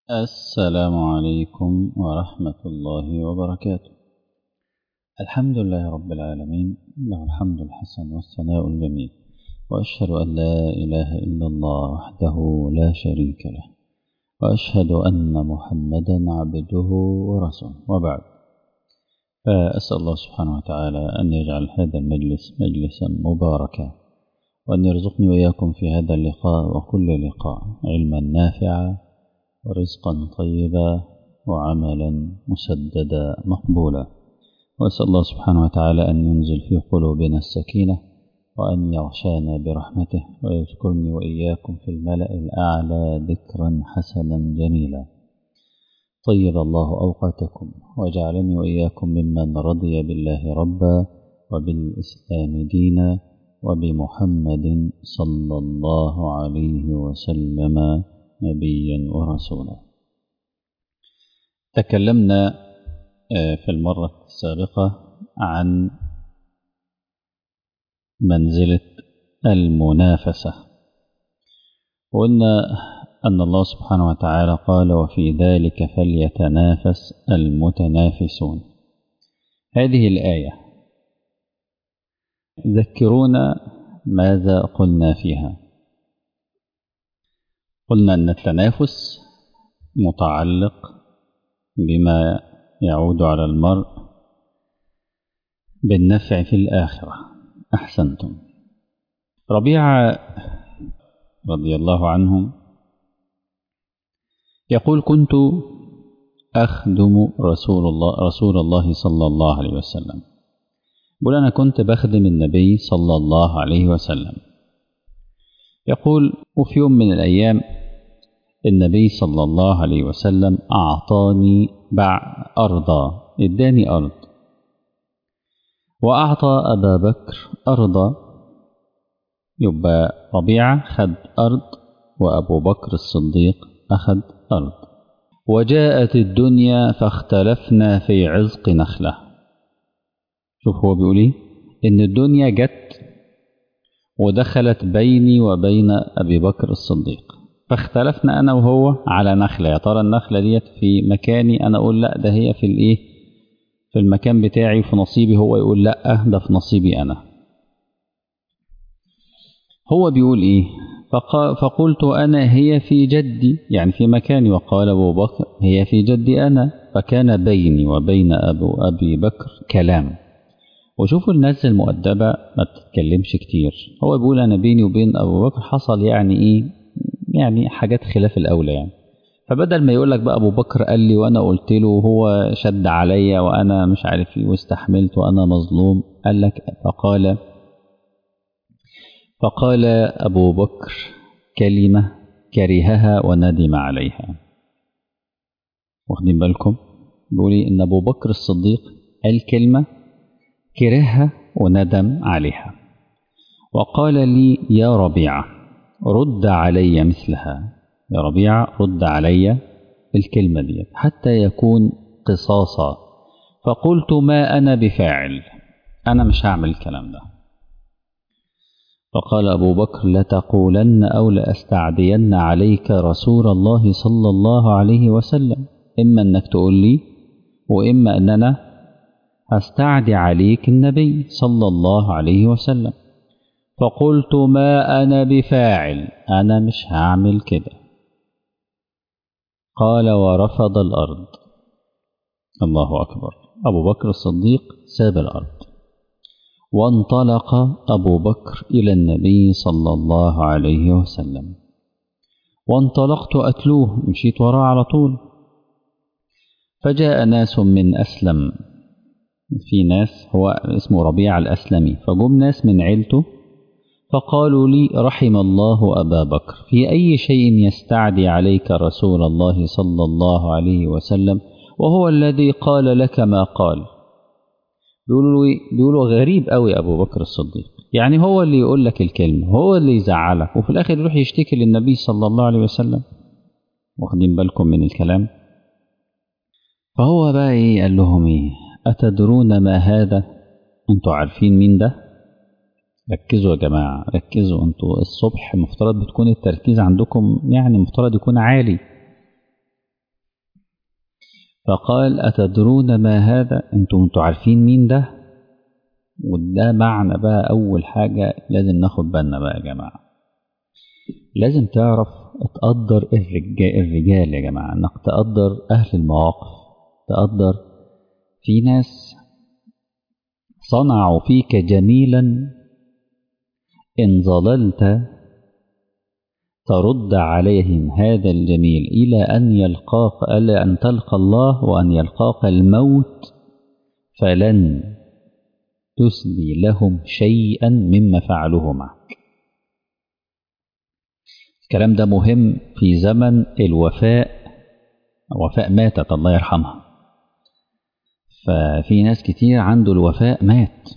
السلام عليكم ورحمة الله وبركاته. الحمد لله رب العالمين، له الحمد الحسن والثناء الجميل، وأشهد أن لا إله إلا الله وحده لا شريك له، وأشهد أن محمدا عبده ورسوله، وبعد. فأسأل الله سبحانه وتعالى أن يجعل هذا المجلس مجلسا مباركا، وأن يرزقني وإياكم في هذا اللقاء وكل لقاء علما نافعا ورزقا طيبا وعملا مسددا مقبولا. وأسأل الله سبحانه وتعالى أن ينزل في قلوبنا السكينة، وأن يغشانا برحمته، ويذكرني وإياكم في الملأ الأعلى ذكرا حسنا جميلا. طيب الله أوقاتكم، وجعلني وإياكم ممن رضي بالله ربا، وبالإسلام دينا، وبمحمد صلى الله عليه وسلم نبيا ورسولا. تكلمنا في المرة السابقة عن منزلة المنافسة، وقلنا أن الله سبحانه وتعالى قال: وفي ذلك فليتنافس المتنافسون. هذه الآية ذكرونا ماذا قلنا فيها. قلنا أن التنافس متعلق بما يعود على المرء بالنفع في الآخرة. أحسنتم. ربيعة رضي الله عنه يقول: كنت أخدم رسول الله صلى الله عليه وسلم. يقول: أنا كنت بخدم النبي صلى الله عليه وسلم. يقول: وفي يوم من الأيام النبي صلى الله عليه وسلم أعطاني أرضا، اداني أرض، وأعطى أبا بكر أرضا. يبقى ربيعة خد أرض، وأبو بكر الصديق أخذ أرض. وجاءت الدنيا فاختلفنا في عزق نخلة. شوف هو بيقول إيه؟ إن الدنيا جت ودخلت بيني وبين أبي بكر الصديق، فاختلفنا أنا وهو على نخلة. يا ترى النخلة ديت في مكاني، أنا أقول لا ده هي في المكان بتاعي وفي نصيبي، هو يقول لا ده في نصيبي أنا. هو بيقول إيه؟ فقلت أنا هي في جدي، يعني في مكاني، وقال أبو بكر هي في جدي أنا. فكان بيني وبين أبي بكر كلام. وشوفوا الناس المؤدبة ما بتتكلمش كتير. هو بيقول أنا بيني وبين أبو بكر حصل يعني حاجات خلاف الأولى يعني. فبدل ما يقول لك بقى أبو بكر قال لي وأنا قلت له وهو شد عليا وأنا مش عارف إيه واستحملت وأنا مظلوم، قال لك فقال أبو بكر كلمة كرهها وندم عليها. واخدين بالكم؟ بيقول إن أبو بكر الصديق قال كلمة كرهها وندم عليها، وقال لي: يا ربيعة رد علي مثلها. يا ربيعة رد علي الكلمة دي حتى يكون قصاصا. فقلت: ما أنا بفاعل، أنا مش هعمل الكلام ده. فقال أبو بكر: لتقولن أو لأستعدين عليك رسول الله صلى الله عليه وسلم. إما أنك تقول لي، وإما أن أنا هستعدي عليك النبي صلى الله عليه وسلم. فقلت: ما أنا بفاعل، أنا مش هعمل كده. قال: ورفض الأرض. الله أكبر. أبو بكر الصديق ساب الأرض، وانطلق أبو بكر إلى النبي صلى الله عليه وسلم، وانطلقت أتلوه، مشيت وراه على طول. فجاء ناس من أسلم، في ناس هو اسمه ربيع الأسلمي، فجم ناس من عيلته فقالوا لي: رحم الله أبا بكر، في أي شيء يستعدي عليك رسول الله صلى الله عليه وسلم وهو الذي قال لك ما قال. بيقولوا غريب قوي أبو بكر الصديق، يعني هو اللي يقول لك الكلمة، هو اللي يزعلك، وفي الآخر يروح يشتكي للنبي صلى الله عليه وسلم. واخدين بالكم من الكلام؟ فهو بقى إيه؟ قال لهم إيه؟ أتدرون ما هذا؟ أنتوا عارفين مين ده؟ ركزوا يا جماعة، ركزوا. أنتوا الصبح مفترض بتكون التركيز عندكم يعني مفترض يكون عالي. فقال أتدرون ما هذا؟ انتوا عارفين مين ده؟ وده معنى بقى أول حاجة لازم ناخد بالنا بقى يا جماعة. لازم تعرف تقدر الرجال يا جماعة، انك تقدر أهل المواقف، تقدر في ناس صنعوا فيك جميلا، إن ظللت ترد عليهم هذا الجميل إلى أن تلقى الله وأن يلقاك الموت، فلن تسدي لهم شيئا مما فعلوه معك. الكلام ده مهم في زمن وفاء ماتت الله يرحمها، ففي ناس كتير عنده الوفاء مات.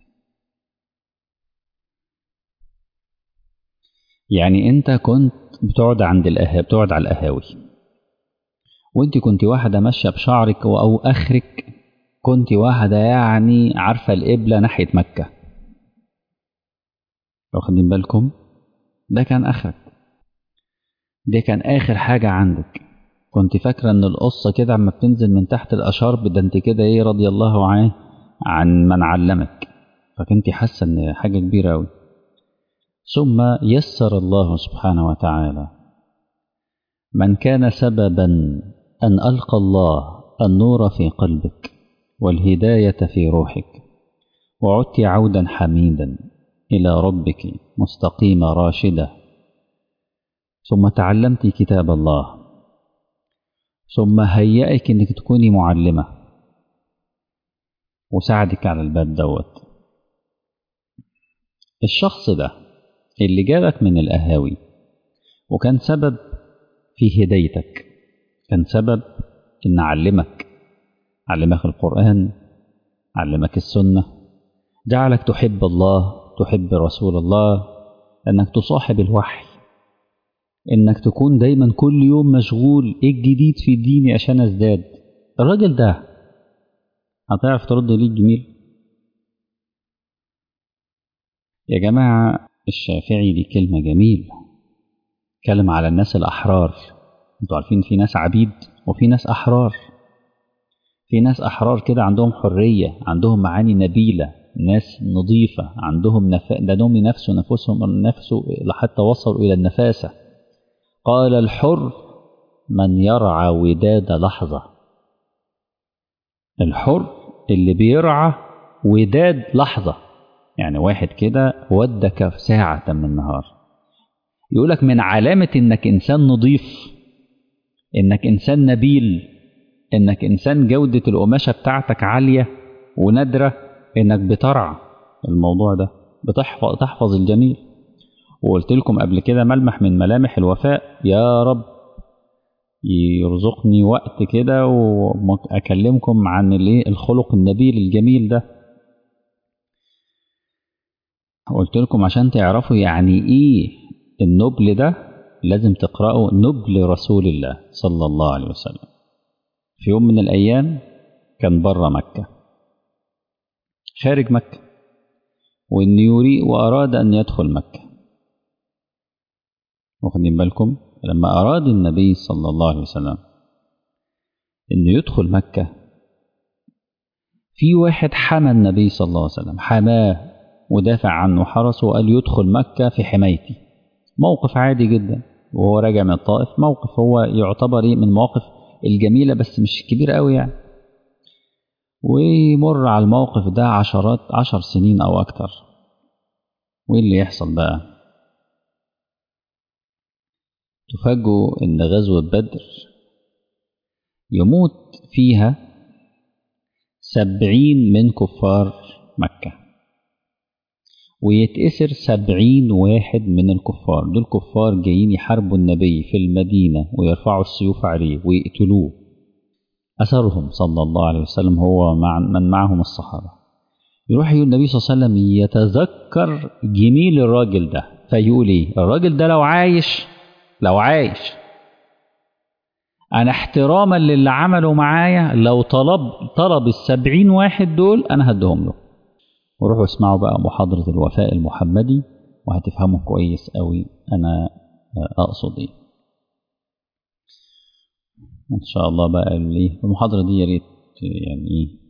يعني انت كنت بتقعد على القهاوي، وانت كنت واحدة ماشية بشعرك أو آخرك، كنت واحدة يعني عارفة القبلة ناحية مكة، واخدين بالكم؟ ده كان آخرك، ده كان آخر حاجة عندك. كنت فاكرة ان القصة كده عما بتنزل من تحت الأشارب، ده انت كده ايه رضي الله عن من علمك، فكنت حاسة ان حاجة كبيرة أوي. ثم يسر الله سبحانه وتعالى من كان سببا أن ألقى الله النور في قلبك والهداية في روحك، وعدت عودا حميدا إلى ربك مستقيمة راشدة، ثم تعلمت كتاب الله، ثم هيئك أنك تكوني معلمة وساعدك على الباب دوت. الشخص ده اللي جابك من القهاوي وكان سبب في هدايتك، كان سبب إن علمك القرآن، علمك السنة، جعلك تحب الله، تحب رسول الله، أنك تصاحب الوحي، إنك تكون دايما كل يوم مشغول إيه الجديد في ديني عشان أزداد. الراجل ده هتعرف ترد ليه الجميل؟ يا جماعة الشافعي دي كلمة جميلة، كلم على الناس الأحرار. انتوا عارفين في ناس عبيد وفي ناس أحرار. في ناس أحرار كده عندهم حرية، عندهم معاني نبيلة، ناس نظيفة، عندهم ده نفسهم لحتى وصلوا إلى النفاسة. قال الحر من يرعى وداد لحظة. الحر اللي بيرعى وداد لحظة، يعني واحد كده ودك ساعة من النهار. يقولك من علامة انك انسان نظيف، انك انسان نبيل، انك انسان جودة القماشة بتاعتك عالية ونادرة، انك بترعى الموضوع ده، تحفظ الجميل. وقلت لكم قبل كده ملمح من ملامح الوفاء، يا رب يرزقني وقت كده وأكلمكم عن الخلق النبيل الجميل ده. قلت لكم عشان تعرفوا يعني ايه النبل ده لازم تقرأوا نبل رسول الله صلى الله عليه وسلم. في يوم من الأيام كان بره مكة، خارج مكة، وأراد أن يدخل مكة. واخدين بالكم؟ لما أراد النبي صلى الله عليه وسلم أنه يدخل مكة، في واحد حمى النبي صلى الله عليه وسلم، حماه ودافع عنه، حرسه وقال يدخل مكة في حمايتي. موقف عادي جدا وهو راجع من الطائف، موقف هو يعتبر من المواقف الجميلة بس مش كبير قوي يعني. ويمر على الموقف ده 10 سنين أو أكتر، وإيه اللي يحصل بقى؟ تفاجئوا إن غزوة بدر يموت فيها 70 من كفار مكة، ويتأسر 70 واحد من الكفار. دول كفار جايين يحاربوا النبي في المدينة ويرفعوا السيوف عليه ويقتلوه. أسرهم صلى الله عليه وسلم هو من معهم الصحابة. يروح يقول النبي صلى الله عليه وسلم يتذكر جميل الراجل ده، فيقول ايه؟ الراجل ده لو عايش أنا احتراما للي عملوا معايا لو طلب 70 واحد دول أنا هدهم له. وروحوا اسمعوا بقى محاضرة الوفاء المحمدي وهتفهموا كويس قوي أنا أقصد إيه. إن شاء الله بقى المحاضرة دي يا ريت يعني إيه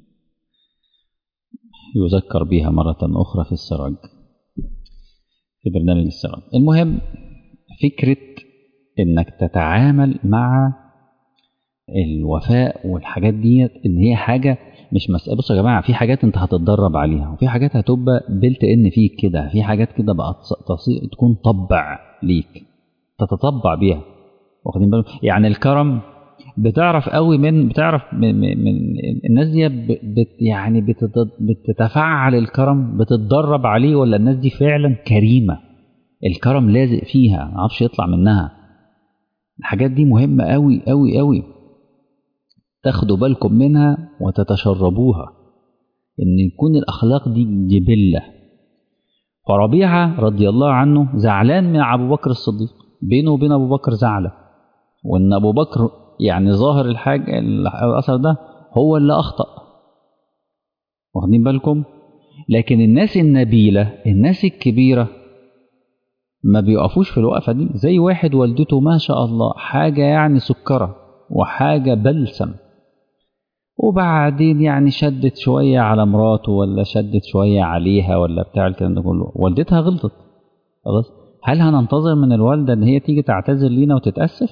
يذكر بها مرة أخرى في السراج، في برنامج السراج. المهم فكرة إنك تتعامل مع الوفاء والحاجات دي إن هي حاجة مش مسألة. بصوا يا جماعة، في حاجات أنت هتتدرب عليها، وفي حاجات هتبقى بلت إن فيك كده، في حاجات كده بقى تكون طبع ليك تتطبع بيها. واخدين بالك؟ يعني الكرم بتعرف قوي بتعرف من الناس دي يعني بتتفعل الكرم، بتتدرب عليه، ولا الناس دي فعلا كريمة الكرم لازق فيها ما عرفش يطلع منها. الحاجات دي مهمة قوي قوي قوي، تاخدوا بالكم منها وتتشربوها، ان يكون الاخلاق دي جبلة. فربيعة رضي الله عنه زعلان من ابو بكر الصديق، بينه وبين ابو بكر زعلة، وان ابو بكر يعني ظاهر الحاجة الاثر ده هو اللي اخطأ. واخدين بالكم؟ لكن الناس النبيلة الناس الكبيرة ما بيقفوش في الوقفة دي، زي واحد والدته ما شاء الله حاجة يعني سكرة وحاجة بلسم، وبعدين يعني شدت شوية على مراته ولا شدت شوية عليها ولا بتاع الكلام ده كله، والدتها غلطت خلاص. هل هننتظر من الوالدة ان هي تيجي تعتذر لينا وتتأسف؟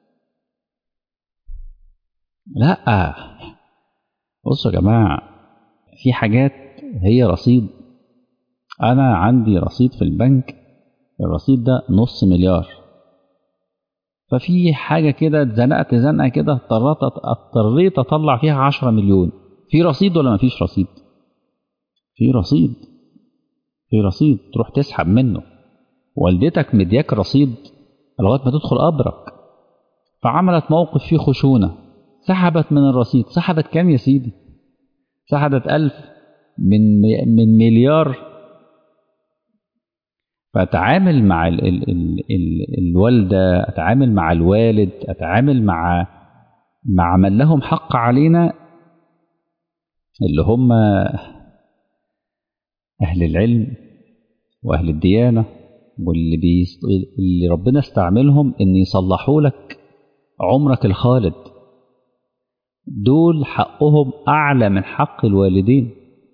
لا. بصوا يا جماعة، في حاجات هي رصيد. انا عندي رصيد في البنك، الرصيد ده $500,000,000، ففي حاجة كده اتزنقت زنقة كده اضطريت اطلع فيها 10 مليون. في رصيد ولا مفيش رصيد؟ في رصيد، في رصيد تروح تسحب منه. والدتك مدياك رصيد لغاية ما تدخل قبرك، فعملت موقف فيه خشونة، سحبت من الرصيد. سحبت كام يا سيدي؟ سحبت 1000 من مليار. فأتعامل مع الوالدة، أتعامل مع الوالد، أتعامل مع من لهم حق علينا، اللي هم أهل العلم وأهل الديانة، اللي ربنا استعملهم إن يصلحوا لك عمرك الخالد. دول حقهم أعلى من حق الوالدين.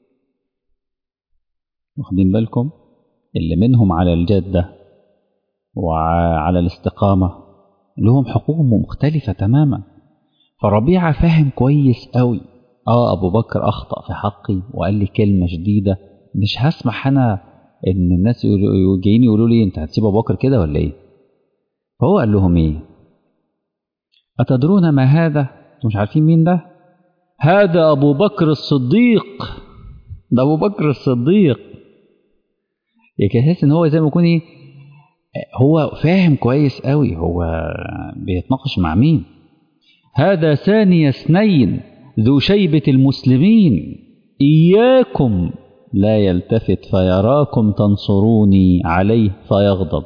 واخدين بالكم؟ اللي منهم على الجادة وعلى الاستقامة لهم حقوق مختلفة تماما. فربيعة فاهم كويس قوي، أبو بكر أخطأ في حقي وقال لي كلمة شديدة، مش هسمح أنا إن الناس جايين يقولوا لي أنت هتسيب أبو بكر كده ولا إيه؟ فهو قال لهم إيه؟ أتدرون ما هذا؟ أنتم مش عارفين مين ده؟ هذا أبو بكر الصديق. ده أبو بكر الصديق. يحس إن هو زي ما يكون إيه، هو فاهم كويس قوي هو بيتناقش مع مين. هذا ثاني اثنين ذو شيبة المسلمين، إياكم لا يلتفت فيراكم تنصروني عليه فيغضب،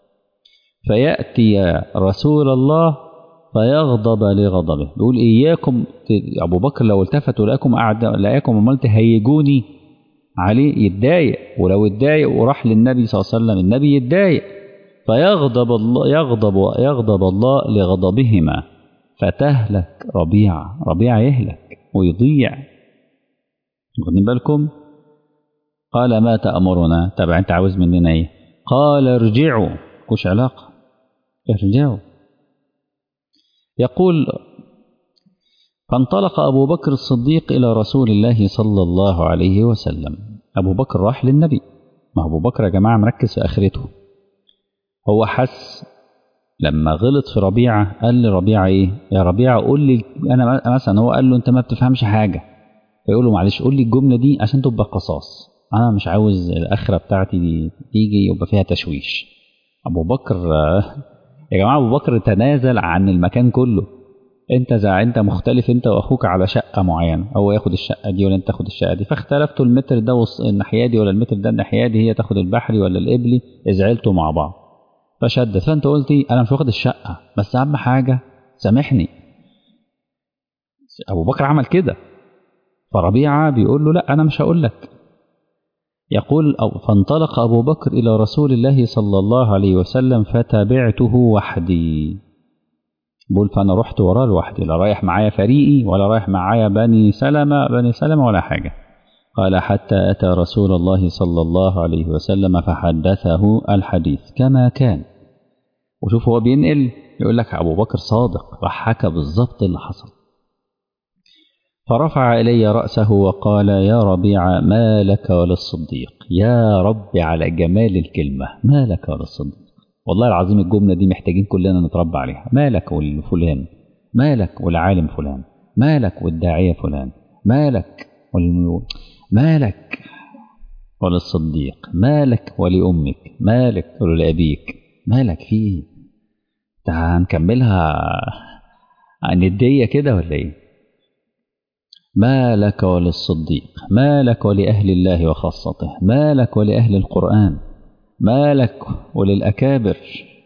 فيأتي رسول الله فيغضب لغضبه. بيقول إياكم، أبو بكر لو التفتوا لأكم عملت هيجوني عليه يتضايق، ولو اتضايق وراح للنبي صلى الله عليه وسلم النبي يتضايق، فيغضب الله، يغضب الله لغضبهما، فتهلك ربيعة يهلك ويضيع. واخدين بالكم؟ قال ما تأمرنا؟ تبع انت عاوز مننا ايه؟ قال ارجعوا. مش علاقة، ارجعوا. يقول فانطلق أبو بكر الصديق إلى رسول الله صلى الله عليه وسلم. أبو بكر راح للنبي. ما أبو بكر يا جماعة مركز في آخرته. هو حس لما غلط في ربيعة، قال لربيعة ايه؟ يا ربيعة قول لي انا مثلا، هو قال له انت ما بتفهمش حاجة، فيقول له معلش قول لي الجملة دي عشان تبقى قصاص، انا مش عاوز الاخرة بتاعتي دي تيجي يبقى فيها تشويش. ابو بكر يا جماعة ابو بكر تنازل عن المكان كله. انت مختلف انت واخوك على شقة معينة، هو ياخد الشقة دي ولا انت تاخد الشقة دي، فاختلفتوا المتر ده الناحية دي ولا المتر ده الناحية دي، هي تاخد البحري ولا القبلي، ازعلتوا مع بعض فشدت، فانت قلتي انا مش واخد الشقه بس اهم حاجه سامحني. ابو بكر عمل كده، فربيعه بيقول له لا انا مش هقول لك. يقول فانطلق ابو بكر الى رسول الله صلى الله عليه وسلم فتبعته وحدي. بقول فأنا رحت وراه لوحدي، لا رايح معايا فريقي ولا رايح معايا بني سلمة ولا حاجة. قال حتى أتى رسول الله صلى الله عليه وسلم فحدثه الحديث كما كان. وشوف هو بينقل يقول لك أبو بكر صادق، راح حكى بالظبط اللي حصل. فرفع إلي رأسه وقال يا ربيع ما لك وللصديق. يا رب على جمال الكلمة، ما لك وللصديق. والله العظيم الجملة دي محتاجين كلنا نتربى عليها. مالك والفلان، مالك والعالم فلان، مالك والداعية فلان، مالك مالك وللصديق، مالك ولأمك، مالك ولأبيك، مالك فيه. هنكملها ندية كده ولا ايه؟ ما لك وللصديق، ما لك ولأهل الله وخاصته، ما لك ولأهل القرآن، ما لك وللأكابر.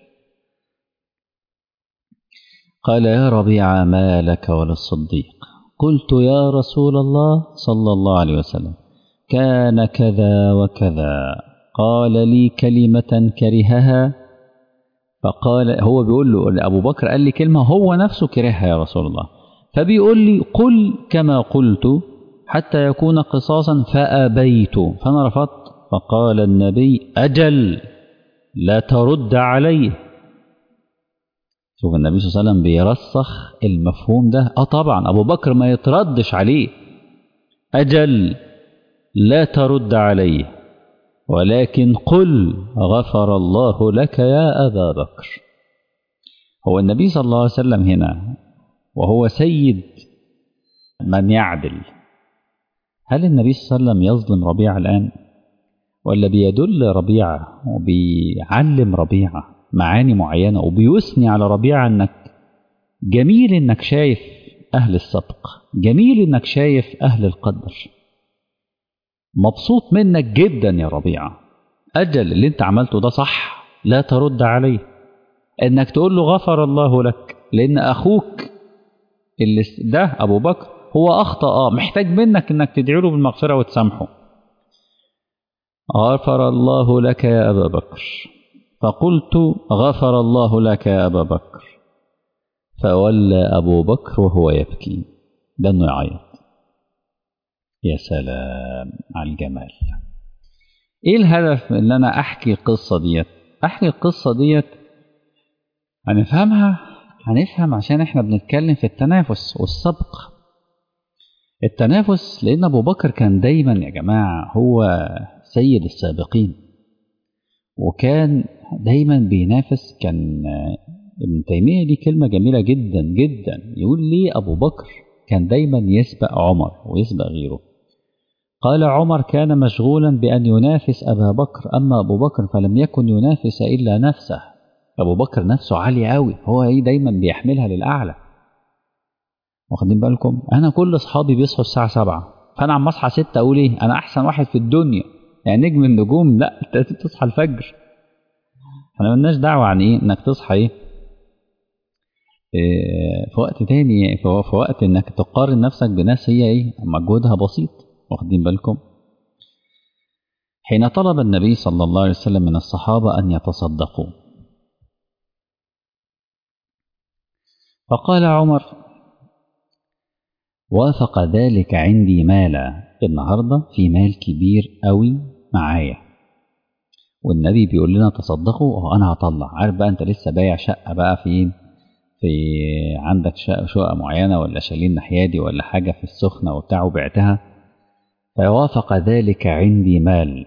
قال يا ربيع ما لك وللصديق. قلت يا رسول الله صلى الله عليه وسلم كان كذا وكذا. قال لي كلمة كرهها. فقال هو بيقول له أبو بكر قال لي كلمة هو نفسه كرهها يا رسول الله، فبيقول لي قل كما قلت حتى يكون قصاصا، فأبيت، فأنا رفضت. فقال النبي أجل لا ترد عليه. شوف النبي صلى الله عليه وسلم بيرسخ المفهوم ده. طبعا أبو بكر ما يتردش عليه، أجل لا ترد عليه، ولكن قل غفر الله لك يا أبا بكر. هو النبي صلى الله عليه وسلم هنا وهو سيد من يعدل، هل النبي صلى الله عليه وسلم يظلم ربيعة الآن، ولا بيدل ربيعة وبيعلم ربيعة معاني معينة وبيثني على ربيعة انك جميل، انك شايف اهل السبق، جميل انك شايف اهل القدر، مبسوط منك جدا يا ربيعة، اجل اللي انت عملته ده صح لا ترد عليه. انك تقول له غفر الله لك لان اخوك اللي ده ابو بكر هو اخطأ، محتاج منك انك تدعي له بالمغفرة وتسامحه. غفر الله لك يا أبا بكر. فقلت غفر الله لك يا أبا بكر. فولى أبو بكر وهو يبكي، ده انه يعيط. يا سلام على الجمال. ايه الهدف ان انا احكي القصة ديت؟ احكي القصة ديت هنفهم عشان احنا بنتكلم في التنافس والسبق. التنافس لان ابو بكر كان دايما يا جماعة هو سيد السابقين، وكان دايما بينافس. كان ابن تيمية دي كلمة جميلة جدا جدا، يقول لي أبو بكر كان دايما يسبق عمر ويسبق غيره. قال عمر كان مشغولا بأن ينافس أبا بكر، أما أبو بكر فلم يكن ينافس إلا نفسه. أبو بكر نفسه عالي قوي، هو دايما بيحملها للأعلى. واخدين بالكم؟ أنا كل أصحابي بيصحوا الساعة 7، فأنا عم أصحى 6 أقول إيه؟ أنا أحسن واحد في الدنيا، يعني نجم النجوم. لا، أنت لازم تصحى الفجر. احنا ملناش دعوة عن ايه انك تصحى في وقت تاني، في وقت انك تقارن نفسك بناس هي مجهودها بسيط. واخدين بالكم؟ حين طلب النبي صلى الله عليه وسلم من الصحابة ان يتصدقوا، فقال عمر وافق ذلك عندي مالا. النهاردة في مال كبير قوي معايا والنبي بيقول لنا تصدقوا، انا هطلع. عارف بقى انت لسه بايع شقة بقى في عندك شقة معينة ولا شالين نحيادي ولا حاجة في السخنة وبتاع وبعتها، فوافق ذلك عندي مال.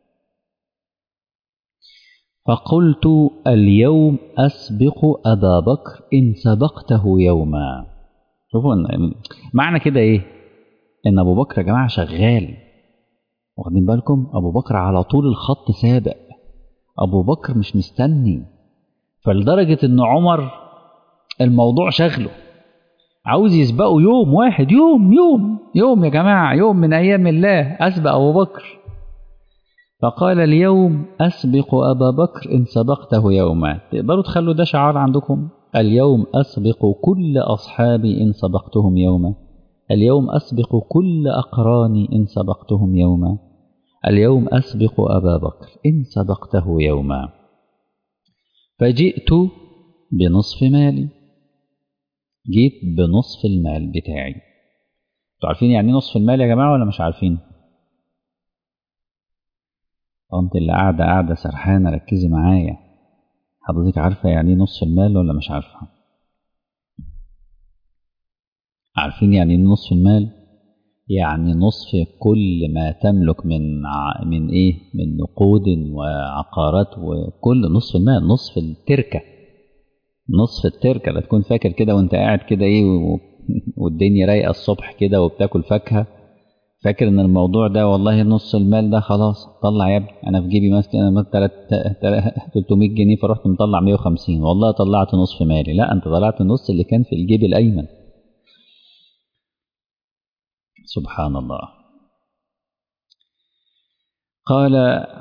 فقلت اليوم أسبق أبا بكر إن سبقته يوما. شوفوا معنى كده إيه؟ إن أبو بكر يا جماعة شغال. واخدين بالكم؟ أبو بكر على طول الخط سابق، أبو بكر مش مستني. فلدرجة إن عمر الموضوع شغله، عاوز يسبقه يوم واحد، يوم يا جماعة، يوم من أيام الله أسبق أبو بكر. فقال اليوم أسبق أبا بكر إن سبقته يوما. تقدروا تخلوا ده شعار عندكم؟ اليوم أسبق كل أصحابي إن سبقتهم يوما، اليوم أسبق كل أقراني إن سبقتهم يوما، اليوم أسبق أبا بكر إن سبقته يوما. فجئت بنصف مالي. جيت بنصف المال بتاعي. انتوا عارفين يعني ايه نصف المال يا جماعة ولا مش عارفين؟ انت اللي قاعدة سرحانة ركزي معايا. حضرتك عارفة يعني ايه نصف المال ولا مش عارفة؟ عارفين يعني ايه نصف المال؟ يعني نصف كل ما تملك من ايه، من نقود وعقارات، وكل نصف المال، نصف التركة. نصف التركة. لا تكون فاكر كده وانت قاعد كده ايه والدنيا رايقة الصبح كده وبتاكل فاكهة، فاكر ان الموضوع ده والله نص المال ده خلاص طلع يا ابني. انا في جيبي مثلا 300 جنيه فرحت مطلع 150، والله طلعت نصف مالي. لا، انت طلعت النص اللي كان في الجيب الايمن. سبحان الله. قال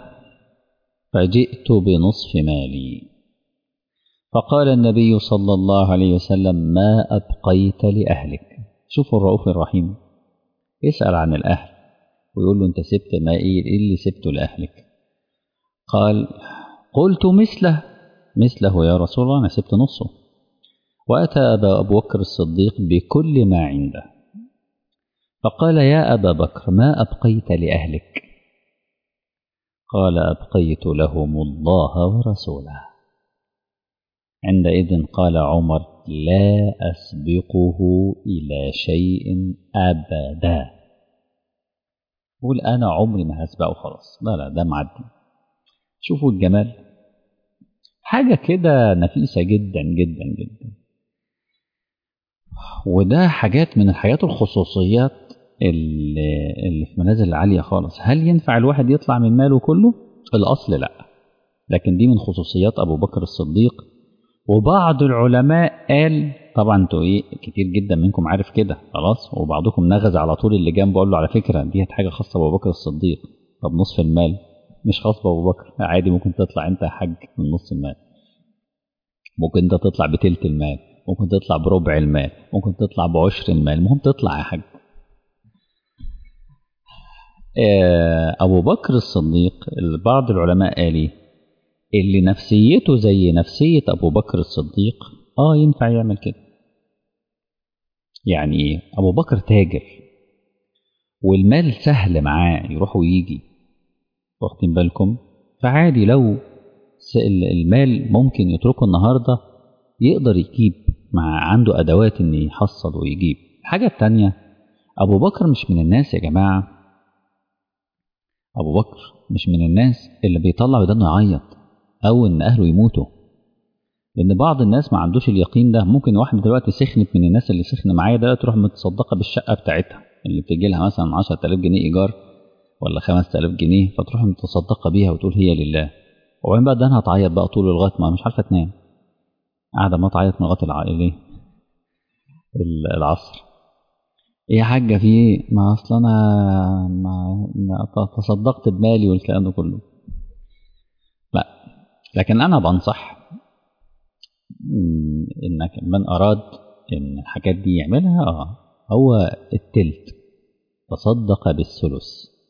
فجئت بنصف مالي، فقال النبي صلى الله عليه وسلم ما أبقيت لأهلك. شوفوا الرؤوف الرحيم، يسأل عن الأهل ويقول له أنت سبت ما إيه اللي سبته لأهلك؟ قال قلت مثله يا رسول الله، أنا سبت نصه. وأتى أبو بكر الصديق بكل ما عنده، فقال يا أبا بكر ما أبقيت لأهلك؟ قال أبقيت لهم الله ورسوله. عندئذ قال عمر لا أسبقه إلى شيء أبدا. قول أنا عمري ما هسبقه خلاص، لا ده معدي. شوفوا الجمال، حاجة كده نفيسة جدا جدا جدا. وده حاجات من الحاجات الخصوصيات اللي في منازل العالية خالص. هل ينفع الواحد يطلع من ماله كله؟ الأصل لا، لكن دي من خصوصيات أبو بكر الصديق. وبعض العلماء قال، طبعا انتوا ايه كتير جدا منكم عارف كده خلاص، وبعضكم نغز على طول اللي جنبه قال له على فكرة دي حاجة خاصة بأبو بكر الصديق. طب نصف المال مش خاص بأبو بكر، عادي ممكن تطلع انت يا حاج من نص المال، ممكن انت تطلع بتلت المال، ممكن تطلع بربع المال، ممكن تطلع بعشر المال، المهم تطلع يا حاج. أبو بكر الصديق بعض العلماء قال ايه، اللي نفسيته زي نفسية أبو بكر الصديق ينفع يعمل كده. يعني ايه؟ أبو بكر تاجر والمال سهل معاه يروح ويجي، واخدين بالكم؟ فعادي لو المال ممكن يتركه النهاردة يقدر يجيب، مع عنده أدوات إن يحصل ويجيب. الحاجة التانية، أبو بكر مش من الناس يا جماعة، أبو بكر مش من الناس اللي بيطلع ودانه يعيط أو إن أهله يموتوا. لأن بعض الناس ما عندوش اليقين ده. ممكن واحدة دلوقتي سخنت من الناس اللي سخن معايا ده تروح متصدقة بالشقة بتاعتها اللي بتجي لها مثلا 10,000 جنيه إيجار ولا 5,000 جنيه، فتروح متصدقة بيها وتقول هي لله. وبعدين بقى ده هتعيط بقى طول لغاية ما مش عارفة تنام، قاعدة ما تعيط من لغاية العصر. ايه يا حاجة في ايه؟ ما اصل انا ما تصدقت بمالي والكلام ده كله. لا، لكن انا بنصح انك من اراد ان الحاجات دي يعملها هو التلت تصدق بالثلث.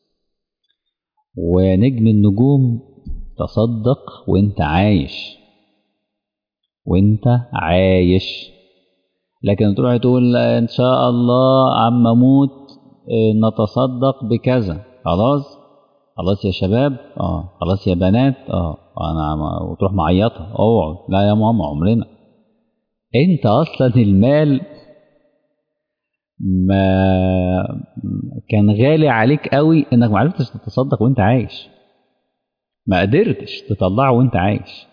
ونجم النجوم تصدق وانت عايش، وانت عايش. لكن تروح تقول ان شاء الله عم اموت نتصدق بكذا، خلاص خلاص يا شباب، خلاص يا بنات، وتروح معيطه اوعوا لا يا ماما عمرنا. انت اصلا المال ما كان غالي عليك قوي انك ما عرفتش تتصدق وانت عايش، ما قدرتش تطلعه وانت عايش.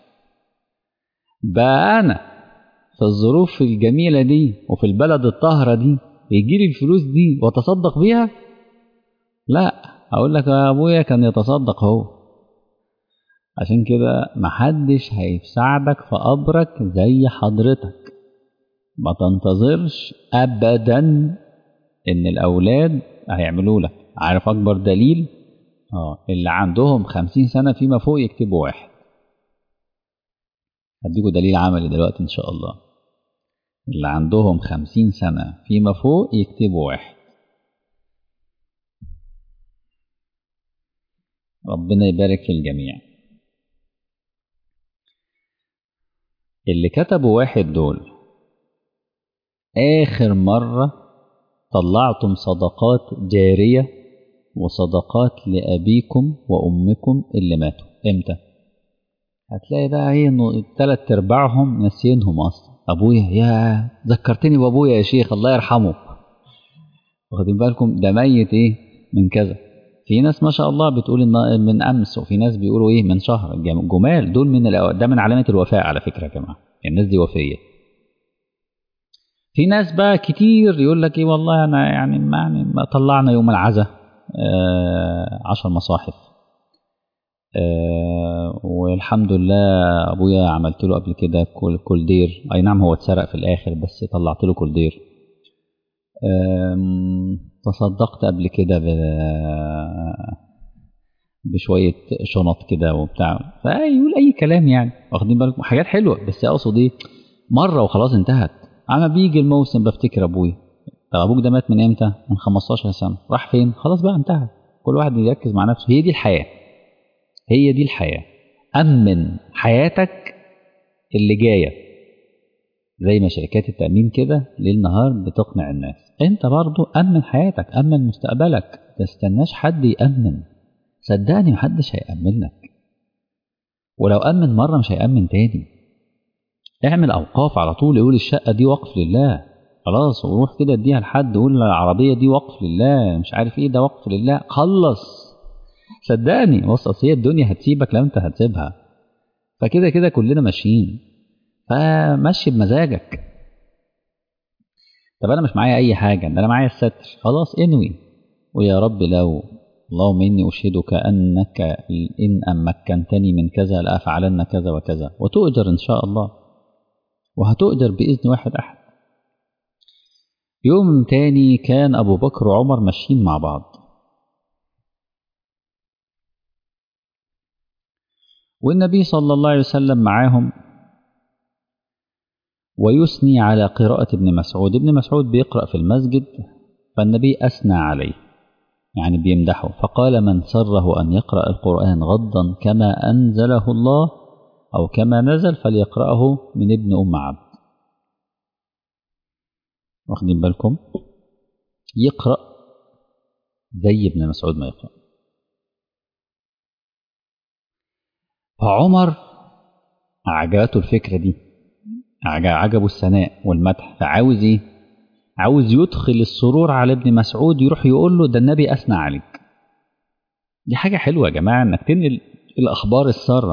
بقى انا في الظروف الجميلة دي وفي البلد الطاهرة دي يجيلي الفلوس دي واتصدق بيها؟ لا، اقول لك يا ابويا كان يتصدق هو. عشان كده محدش هيساعدك في قبرك زي حضرتك. ما تنتظرش ابدا ان الاولاد هيعملوا لك. عارف اكبر دليل؟ اللي عندهم 50 سنة فيما فوق يكتبوا واحد. هديكوا دليل عملي دلوقتي ان شاء الله. اللي عندهم 50 سنة فيما فوق يكتبوا واحد. ربنا يبارك في الجميع. اللي كتبوا واحد دول آخر مرة طلعتم صدقات جارية وصدقات لأبيكم وأمكم اللي ماتوا إمتى؟ هتلاقي بقى ايه انه 3/4 ناسيينهم اصلا. ابويا، يا ذكرتني بابويا يا شيخ الله يرحمه، واخدين بالكم ده ميت ايه من كذا. في ناس ما شاء الله بتقول ان من امس، وفي ناس بيقولوا ايه من شهر. جمال دول ده من علامة الوفاء على فكرة يا جماعة، الناس دي وفية. في ناس بقى كتير يقول لك ايه والله انا يعني ما طلعنا يوم العزاء 10 مصاحف، والحمد لله ابويا عملت له قبل كده كولدير، اي نعم هو اتسرق في الاخر بس طلعت له كولدير. تصدقت قبل كده بشويه شنط كده وبتاع، فيقول اي كلام يعني، واخدين بالكم حاجات حلوه. بس اقصد ايه، مره وخلاص انتهت. انا بيجي الموسم بفتكر ابويا. طب ابوك ده مات من امتى؟ من 15 سنه، راح فين؟ خلاص بقى انتهى. كل واحد يركز مع نفسه. هي دي الحياه، هي دي الحياه. أمن حياتك اللي جاية، زي ما شركات التأمين كده ليل نهار بتقنع الناس. انت برضو أمن حياتك، أمن مستقبلك، تستناش حد يأمن. صدقني محدش هيأمن لك، ولو أمن مرة مش هيأمن تاني. اعمل أوقاف على طول، يقول الشقة دي وقف لله خلاص، وروح كده اديها لحد، قول العربية دي وقف لله، مش عارف ايه ده وقف لله، خلص. صدقني بص، هي الدنيا هتسيبك لو انت هتسيبها، فكده كده كلنا ماشيين، فمشي بمزاجك. طب انا مش معايا اي حاجه، ده انا معايا الستر، خلاص انوي. ويا رب لو، اللهم اني اشهدك انك ان مكنتني من كذا لافعلن كذا وكذا، وتؤجر ان شاء الله، وهتؤجر باذن واحد احد. يوم تاني كان ابو بكر وعمر ماشيين مع بعض، والنبي صلى الله عليه وسلم معاهم، ويثني على قراءة ابن مسعود. ابن مسعود بيقرأ في المسجد، فالنبي أثنى عليه يعني بيمدحه، فقال من سره أن يقرأ القرآن غضا كما أنزله الله أو كما نزل فليقرأه من ابن أم عبد. واخدين بالكم؟ يقرأ زي ابن مسعود ما يقرأ. فعمر عجبته الفكرة دي، عجبه الثناء والمدح، فعاوز ايه؟ عاوز يدخل السرور على ابن مسعود، يروح يقول له ده النبي أثنى عليك. دي حاجة حلوة يا جماعة، انك تنقل الأخبار السارة،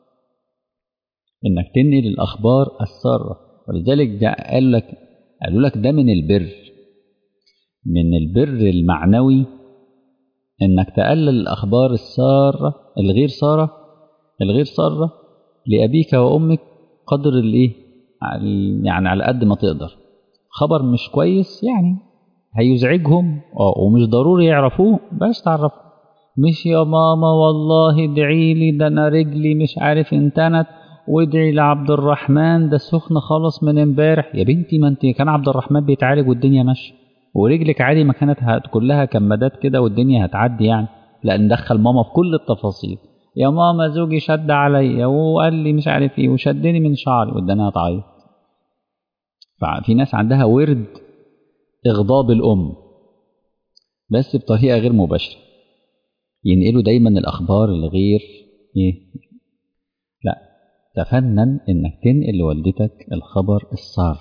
انك تنقل الأخبار السارة. ولذلك ده قالوا لك ده من البر، من البر المعنوي، انك تقلل الأخبار السارة الغير سارة لأبيك وأمك قدر الايه، يعني على قد ما تقدر. خبر مش كويس يعني هيزعجهم، ومش ضروري يعرفوه، بس تعرفوا. مش يا ماما والله ادعي لي، ده انا رجلي مش عارف انتنت، وادعي لعبد الرحمن ده سخنه خالص من امبارح. يا بنتي ما انت كان عبد الرحمن بيتعالج والدنيا ماشيه، ورجلك عادي ما كانت كلها كمادات كده والدنيا هتعدي يعني. لا، ندخل ماما في كل التفاصيل. يا ماما زوجي شد عليا وقال لي مش عارف ايه وشدني من شعري، والدنيا هتعيط. ففي ناس عندها ورد اغضاب الام، بس بطريقه غير مباشره، ينقلوا دايما الاخبار الغير ايه. لا، تفنن انك تنقل لوالدتك الخبر السار.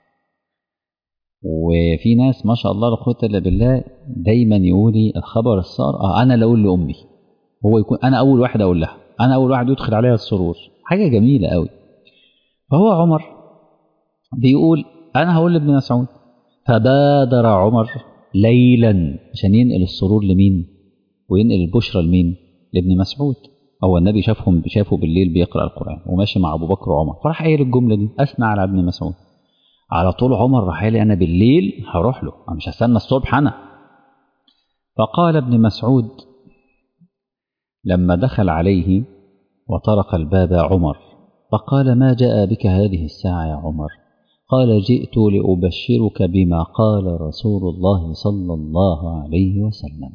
وفي ناس ما شاء الله لا قوه الا بالله دايما يقولي الخبر السار، انا اللي اقول لامي، هو يكون انا اول واحد اقول لها، انا اول واحد يدخل عليها السرور، حاجه جميله قوي. فهو عمر بيقول انا هقول لابن مسعود، فبادر عمر ليلا عشان ينقل السرور لمين، وينقل البشرى لمين؟ لابن مسعود. هو النبي شافه بالليل بيقرأ القرآن وماشي مع أبو بكر وعمر، فراح قايل الجملة دي، أثنى على ابن مسعود. على طول عمر راح قال أنا بالليل هروح له، أنا مش هستنى الصبح أنا. فقال ابن مسعود لما دخل عليه وطرق الباب عمر، فقال ما جاء بك هذه الساعة يا عمر؟ قال جئت لأبشرك بما قال رسول الله صلى الله عليه وسلم.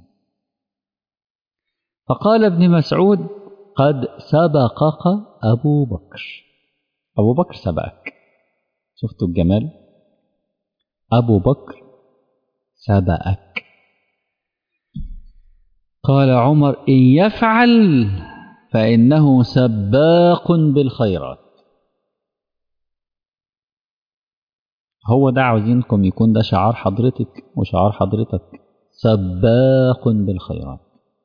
فقال ابن مسعود قد سبقك أبو بكر. أبو بكر سبقك. شفتوا الجمال؟ أبو بكر سبقك. قال عمر: إن يفعل فإنه سباق بالخيرات. هو ده عاوزينكم يكون ده شعار حضرتك وشعار حضرتك، سباق بالخيرات،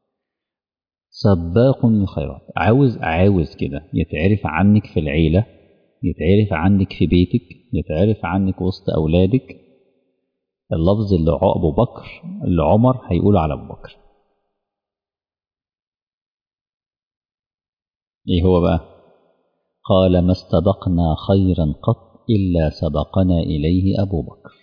سباق بالخيرات. عاوز كده يتعرف عنك في العيلة، يتعرف عنك في بيتك، يتعرف عنك وسط أولادك. اللفظ اللي أبو بكر اللي عمر هيقوله على أبو بكر إيه هو بقى؟ قال: ما استبقنا خيرا قط إلا سبقنا إليه أبو بكر.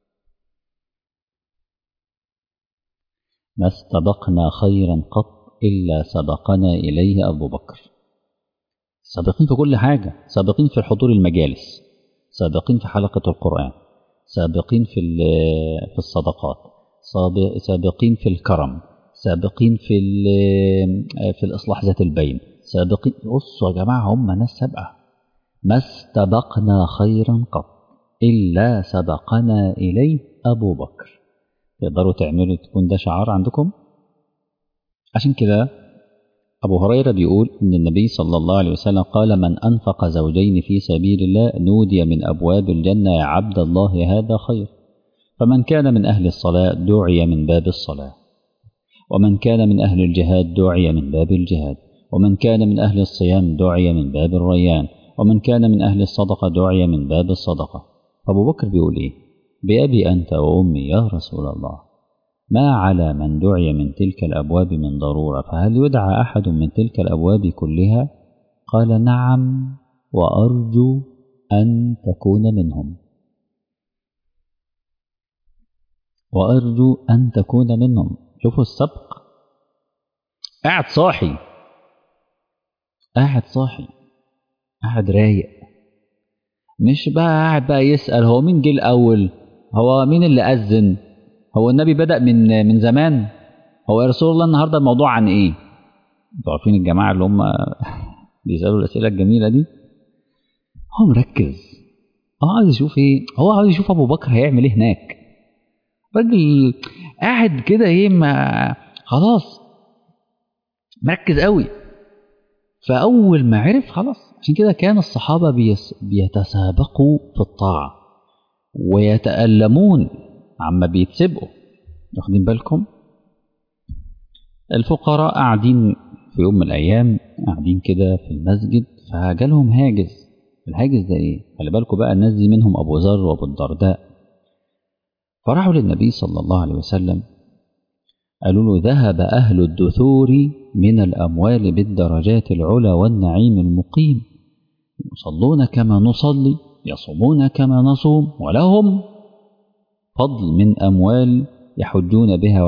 ما استبقنا خيرا قط إلا سبقنا إليه أبو بكر. سابقين في كل حاجة، سابقين في حضور المجالس، سابقين في حلقة القرآن، سابقين في الصدقات، سابقين في الكرم، سابقين في الإصلاح ذات البين، سابقين. بصوا يا جماعة، هم ناس سابقة. ما استبقنا خيرا قط إلا سبقنا إليه أبو بكر. تقدروا تعملوا تكون ده شعار عندكم؟ عشان كده أبو هريرة بيقول إن النبي صلى الله عليه وسلم قال: من أنفق زوجين في سبيل الله نودي من أبواب الجنة: يا عبد الله هذا خير. فمن كان من أهل الصلاة دعي من باب الصلاة، ومن كان من أهل الجهاد دعي من باب الجهاد، ومن كان من أهل الصيام دعي من باب الريان، ومن كان من أهل الصدقة دعي من باب الصدقة. أبو بكر بيقول إيه؟ بأبي أنت وأمي يا رسول الله، ما على من دعي من تلك الأبواب من ضرورة، فهل يدعى أحد من تلك الأبواب كلها؟ قال: نعم، وأرجو أن تكون منهم، وأرجو أن تكون منهم. شوفوا السبق، قاعد صاحي، قاعد صاحي، قاعد رايق، مش بقى قاعد بقى يسأل هو مين جه الأول، هو مين اللي أذن، هو النبي بدأ من زمان، هو يا رسول الله النهارده الموضوع عن إيه؟ انتوا عارفين الجماعة اللي هم بيسألوا الأسئلة الجميلة دي، هو مركز، هو عاوز يشوف إيه، هو عاوز يشوف أبو بكر هيعمل إيه هناك. راجل قاعد كده إيه، ما خلاص مركز قوي. فأول ما عرف خلاص، عشان كده كان الصحابة بيتسابقوا في الطاعة ويتألمون عما بيتسبقوا. واخدين بالكم؟ الفقراء قاعدين في يوم من الأيام، قاعدين كده في المسجد، فجالهم هاجس. الهاجس ده إيه؟ خلي بالكم بقى، الناس دي منهم أبو ذر وأبو الدرداء. فراحوا للنبي صلى الله عليه وسلم، قالوا له: ذهب أهل الدثور من الأموال بالدرجات العلى والنعيم المقيم، يصلون كما نصلي، يصومون كما نصوم، ولهم فضل من أموال يحجون بها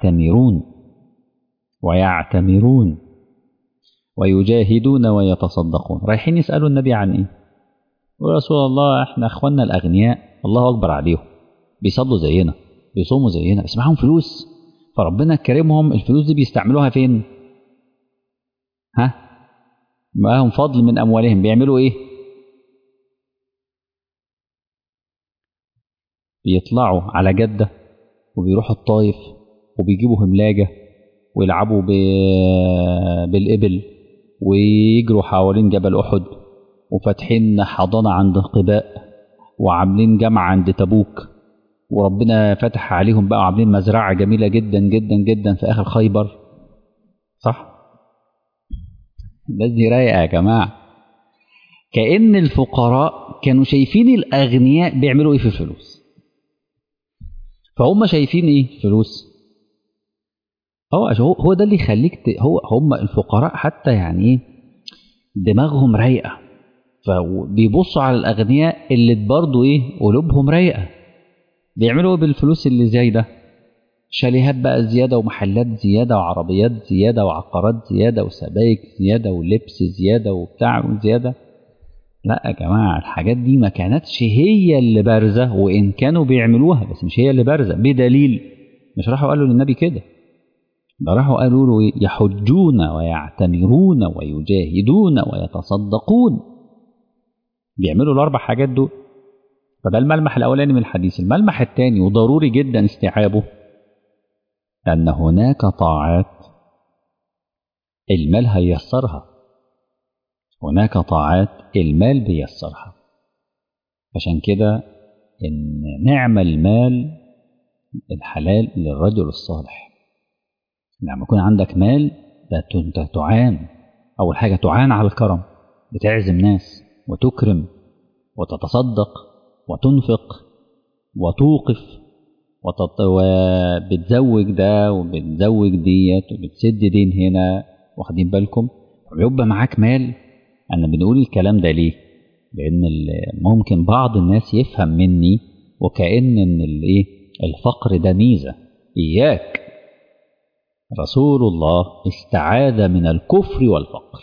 ويعتمرون ويجاهدون ويتصدقون. رايحين يسألوا النبي عن إيه؟ يقول: رسول الله، إحنا أخواننا الأغنياء الله أكبر عليهم، بيصلوا زينا، بيصوموا زينا، بس معاهم فلوس، فربنا كرمهم، الفلوس دي بيستعملوها فين؟ ها؟ معاهم فضل من أموالهم، بيعملوا إيه؟ بيطلعوا على جدة، وبيروحوا الطايف، وبيجيبوا هملاجة، ويلعبوا بالإبل، ويجروا حوالين جبل أحد، وفاتحين حضانة عند قباء، وعاملين جامعة عند تبوك، وربنا فتح عليهم بقى، وعاملين مزرعة جميلة جدا جدا جدا في آخر خيبر. صح؟ الناس دي رايقة يا جماعة. كأن الفقراء كانوا شايفين الأغنياء بيعملوا إيه في الفلوس، فهم شايفين إيه؟ فلوس. هو ده اللي يخليك هم الفقراء حتى يعني إيه، دماغهم رايقة، فبيبصوا على الأغنياء اللي برضه إيه، قلوبهم رايقة، بيعملوا إيه بالفلوس اللي زي ده؟ شاليهات بقى زيادة، ومحلات زيادة، وعربيات زيادة، وعقارات زيادة، وسبائك زيادة، ولبس زيادة، وبتاع زيادة. لا يا جماعة، الحاجات دي ما كانتش هي اللي بارزة، وإن كانوا بيعملوها بس مش هي اللي بارزة. بدليل، مش راحوا قالوا للنبي كده، ده راحوا قالوا له: يحجون ويعتمرون ويجاهدون ويتصدقون. بيعملوا الأربع حاجات دول. فده الملمح الأولاني من الحديث. الملمح الثاني وضروري جدا استيعابه، أن هناك طاعات المال هيسرها، هناك طاعات المال بيسرها. عشان كده إن نعم المال الحلال للرجل الصالح. لما يكون عندك مال ده انت تعان، أول حاجة تعان على الكرم، بتعزم ناس وتكرم وتتصدق وتنفق وتوقف وبتزوج ده وبتزوج ديت وبتسد دين هنا، واخدين بالكم؟ يبقى معاك مال. أنا بنقول الكلام ده ليه؟ لأن ممكن بعض الناس يفهم مني وكأن إن الفقر ده ميزة. إياك، رسول الله استعاذ من الكفر والفقر،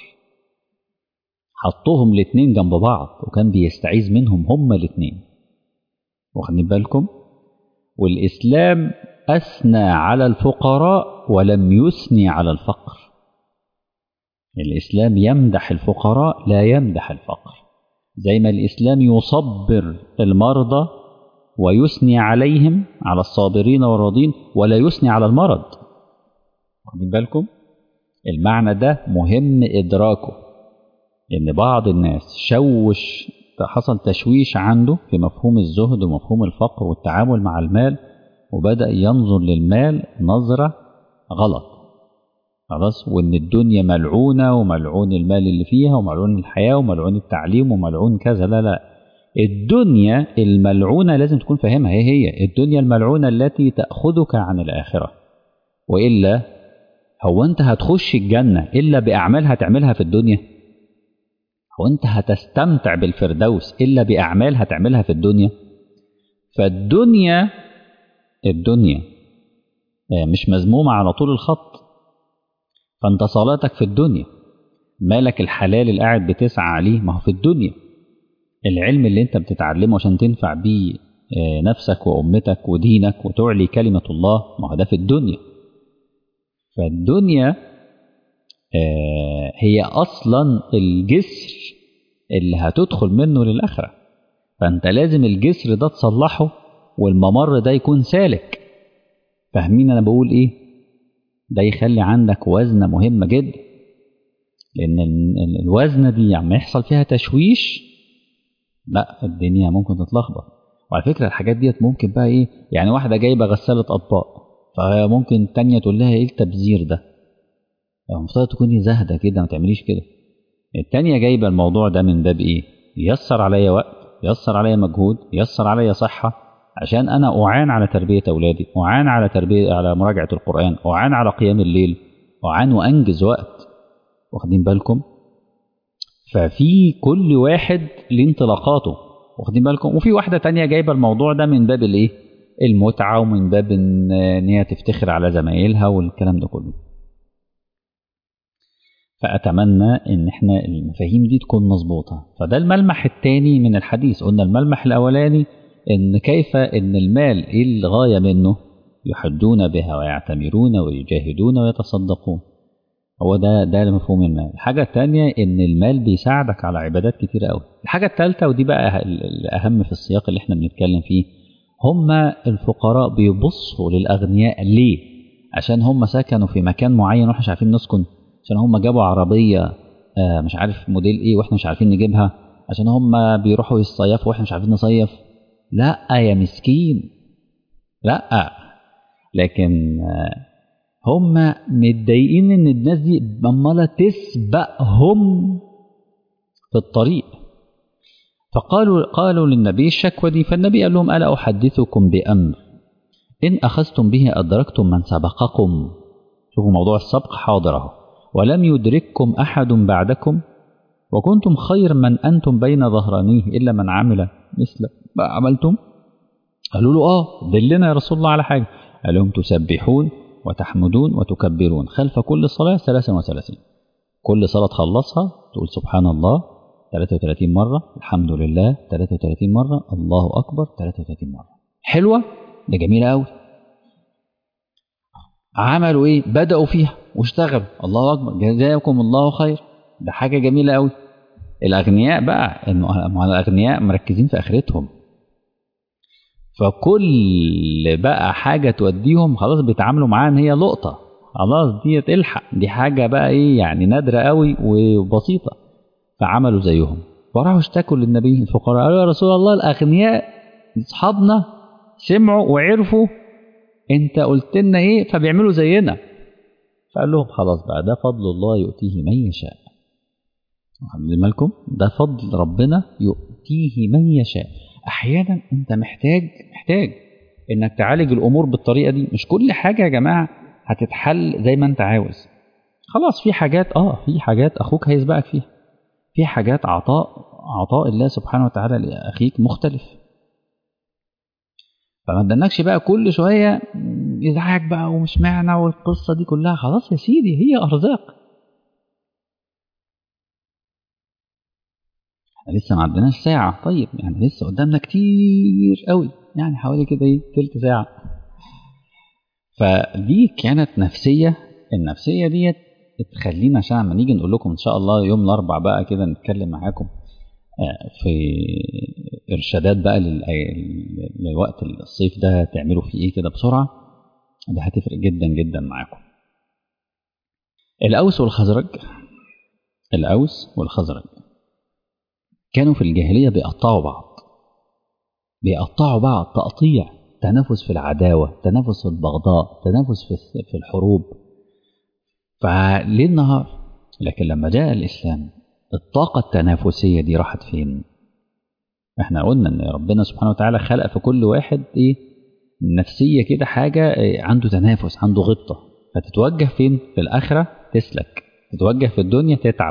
حطهم الاتنين جنب بعض وكان بيستعيذ منهم هما الاتنين، واخدين بالكم؟ والإسلام أثنى على الفقراء ولم يثني على الفقر. الإسلام يمدح الفقراء لا يمدح الفقر، زي ما الإسلام يصبر المرضى ويثني عليهم، على الصابرين والراضين، ولا يثني على المرض. واخدين بالكم؟ المعنى ده مهم إدراكه، إن بعض الناس حصل تشويش عنده في مفهوم الزهد ومفهوم الفقر والتعامل مع المال، وبدأ ينظر للمال نظرة غلط خلاص، وإن الدنيا ملعونة وملعون المال اللي فيها وملعون الحياة وملعون التعليم وملعون كذا. لا لا، الدنيا الملعونة لازم تكون فاهمها، هي الدنيا الملعونة التي تأخذك عن الآخرة. وإلا هو أنت هتخش الجنة إلا بأعمال هتعملها في الدنيا؟ هو أنت هتستمتع بالفردوس إلا بأعمال هتعملها في الدنيا؟ فالدنيا مش مذمومة على طول الخط. فأنت صلاتك في الدنيا، مالك الحلال اللي قاعد بتسعى عليه ما هو في الدنيا، العلم اللي انت بتتعلمه عشان تنفع بيه نفسك وأمتك ودينك وتعلي كلمة الله، ما هو ده في الدنيا. فالدنيا هي أصلا الجسر اللي هتدخل منه للآخرة، فأنت لازم الجسر ده تصلحه والممر ده يكون سالك. فاهمين أنا بقول إيه؟ ده يخلي عندك وزنة مهمة جدا، لأن الوزنة دي لما يحصل فيها تشويش لا الدنيا ممكن تتلخبط. وعلى فكرة الحاجات ديت ممكن بقى يعني واحدة جايبة غسالة أطباق، فممكن التانية تقول لها التبذير ده؟ المفترض تكوني زاهدة كده، ما تعمليش كده. التانية جايبة الموضوع ده من باب ييسر عليا وقت، ييسر عليا مجهود، ييسر عليا صحة، عشان أنا أعان على تربية أولادي، أعان على مراجعة القرآن، أعان على قيام الليل، أعان وأنجز وقت. واخدين بالكم؟ ففي كل واحد لانطلاقاته، واخدين بالكم؟ وفي واحدة تانية جايبة الموضوع ده من باب المتعة، ومن باب إن هي تفتخر على زمايلها والكلام ده كله. فأتمنى إن احنا المفاهيم دي تكون مظبوطة. فده الملمح الثاني من الحديث. قلنا الملمح الأولاني إن كيف إن المال الغاية منه يحجون بها ويعتمرون ويجاهدون ويتصدقون، هو ده مفهوم المال. الحاجة الثانية إن المال بيساعدك على عبادات كتير قوي. الحاجة الثالثة ودي بقى الأهم في السياق اللي احنا بنتكلم فيه، هم الفقراء بيبصوا للأغنياء ليه؟ عشان هم سكنوا في مكان معين واحنا مش عارفين نسكن، عشان هم جابوا عربية مش عارف موديل ايه واحنا مش عارفين نجيبها، عشان هم بيروحوا يصيفوا واحنا مش عارفين نصيف. لا يا مسكين، لا. لكن هم متضايقين ان الناس دي عماله تسبقهم في الطريق. قالوا للنبي الشكوى دي، فالنبي قال لهم: ألا أحدثكم بأمر إن أخذتم به أدركتم من سبقكم. شوفوا موضوع السبق حاضره، ولم يدرككم أحد بعدكم وكنتم خير من أنتم بين ظهرانيه إلا من عمل مثل ما عملتم. قالوا له دلنا يا رسول الله على حاجة. قال لهم: تسبحون وتحمدون وتكبرون خلف كل صلاة 33. كل صلاة تخلصها تقول سبحان الله 33 مرة، الحمد لله 33 مرة، الله أكبر 33 مرة. حلوة؟ ده جميلة أوي. عملوا ايه؟ بدأوا فيها واشتغلوا. الله أكبر، جزاكم الله خير. ده حاجة جميلة أوي. الأغنياء بقى، الأغنياء مركزين في آخرتهم، فكل بقى حاجة توديهم خلاص بيتعاملوا معاها ان هي لقطة، خلاص دي تلحق، دي حاجة بقى ايه يعني نادرة قوي وبسيطة. فعملوا زيهم، فراحوا اشتكوا للنبي الفقراء، قالوا يا رسول الله الأغنياء أصحابنا سمعوا وعرفوا انت قلت لنا ايه فبيعملوا زينا. فقال لهم خلاص بقى ده فضل الله يؤتيه من يشاء. واخدين بالكم؟ ده فضل ربنا يؤتيه من يشاء. احيانا انت محتاج انك تعالج الامور بالطريقه دي. مش كل حاجه يا جماعه هتتحل زي ما انت عاوز. خلاص في حاجات اخوك هيسبقك فيها، في حاجات عطاء الله سبحانه وتعالى لاخيك مختلف. فما تدنكش بقى كل شويه ازعاج بقى ومش معنى والقصه دي كلها. خلاص يا سيدي هي ارزاق. لسه ما عدناش ساعة، طيب يعني لسه قدامنا كتير قوي، يعني حوالي كده ايه تلت ساعة. فدي كانت النفسية ديت تخلينا عشان لما نيجي نقول لكم ان شاء الله يوم الاربع بقى كده نتكلم معاكم في ارشادات بقى للوقت الصيف ده تعملوا فيه ايه كده بسرعة. ده هتفرق جدا جدا معاكم. الأوس والخزرج كانوا في الجاهلية بيقطعوا بعض تقطيع، تنافس في العداوة، تنافس في البغضاء، تنافس في الحروب، فليل نهار. لكن لما جاء الإسلام الطاقة التنافسية دي راحت فين؟ احنا قلنا ان ربنا سبحانه وتعالى خلق في كل واحد ايه نفسية كده حاجة عنده تنافس، عنده غطة، فتتوجه فين؟ في الآخرة تسلك، تتوجه في الدنيا تتعب.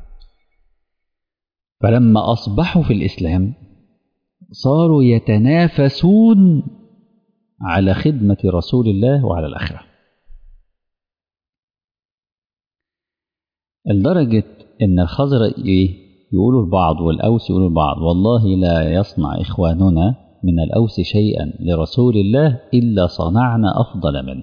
فلما أصبحوا في الإسلام صاروا يتنافسون على خدمة رسول الله وعلى الآخرة، لدرجة إن الخزرج يقولوا البعض والأوس يقولوا البعض والله لا يصنع إخواننا من الأوس شيئا لرسول الله إلا صنعنا أفضل منه.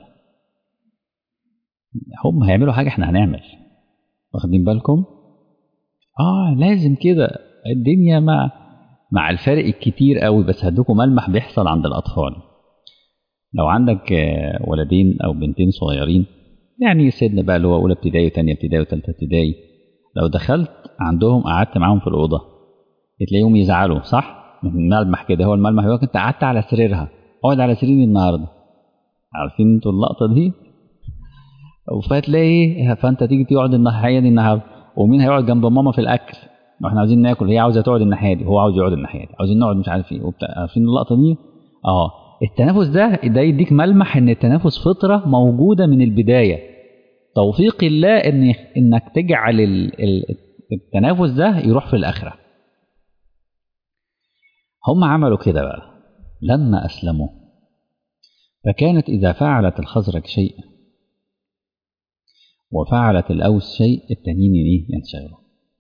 هم هيعملوا حاجة احنا هنعمل، واخدين بالكم؟ لازم كده الدنيا مع الفرق الكتير قوي. بس هدوكم ملمح بيحصل عند الأطفال. لو عندك ولدين أو بنتين صغيرين يعني سن بقى اللي هو أولى ابتدائي وتانية ابتدائي وتالتة ابتدائي، لو دخلت عندهم قعدت معاهم في الأوضة تلاقيهم يزعلوا، صح؟ من ملمح كده، هو الملمح يقول أنت قعدت على سريرها، اقعد على سريري النهارده. عارفين انتوا اللقطة دي؟ فتلاقي فأنت تيجي تقعد الناحية دي النهارده، ومين هيقعد جنب ماما في الأكل؟ واحنا عاوزين ناكل، هي عاوزة تقعد الناحية دي، هو عاوز يقعد الناحية دي، عاوزين نقعد مش عارف ايه وبتاع. عارفين اللقطة دي؟ التنافس ده يديك ملمح ان التنافس فطرة موجودة من البداية. توفيق الله انك تجعل التنافس ده يروح في الآخرة. هم عملوا كده بقى لما أسلموا. فكانت إذا فعلت الخزرج شيء وفعلت الأوس شيء التانيين ينشغلوا.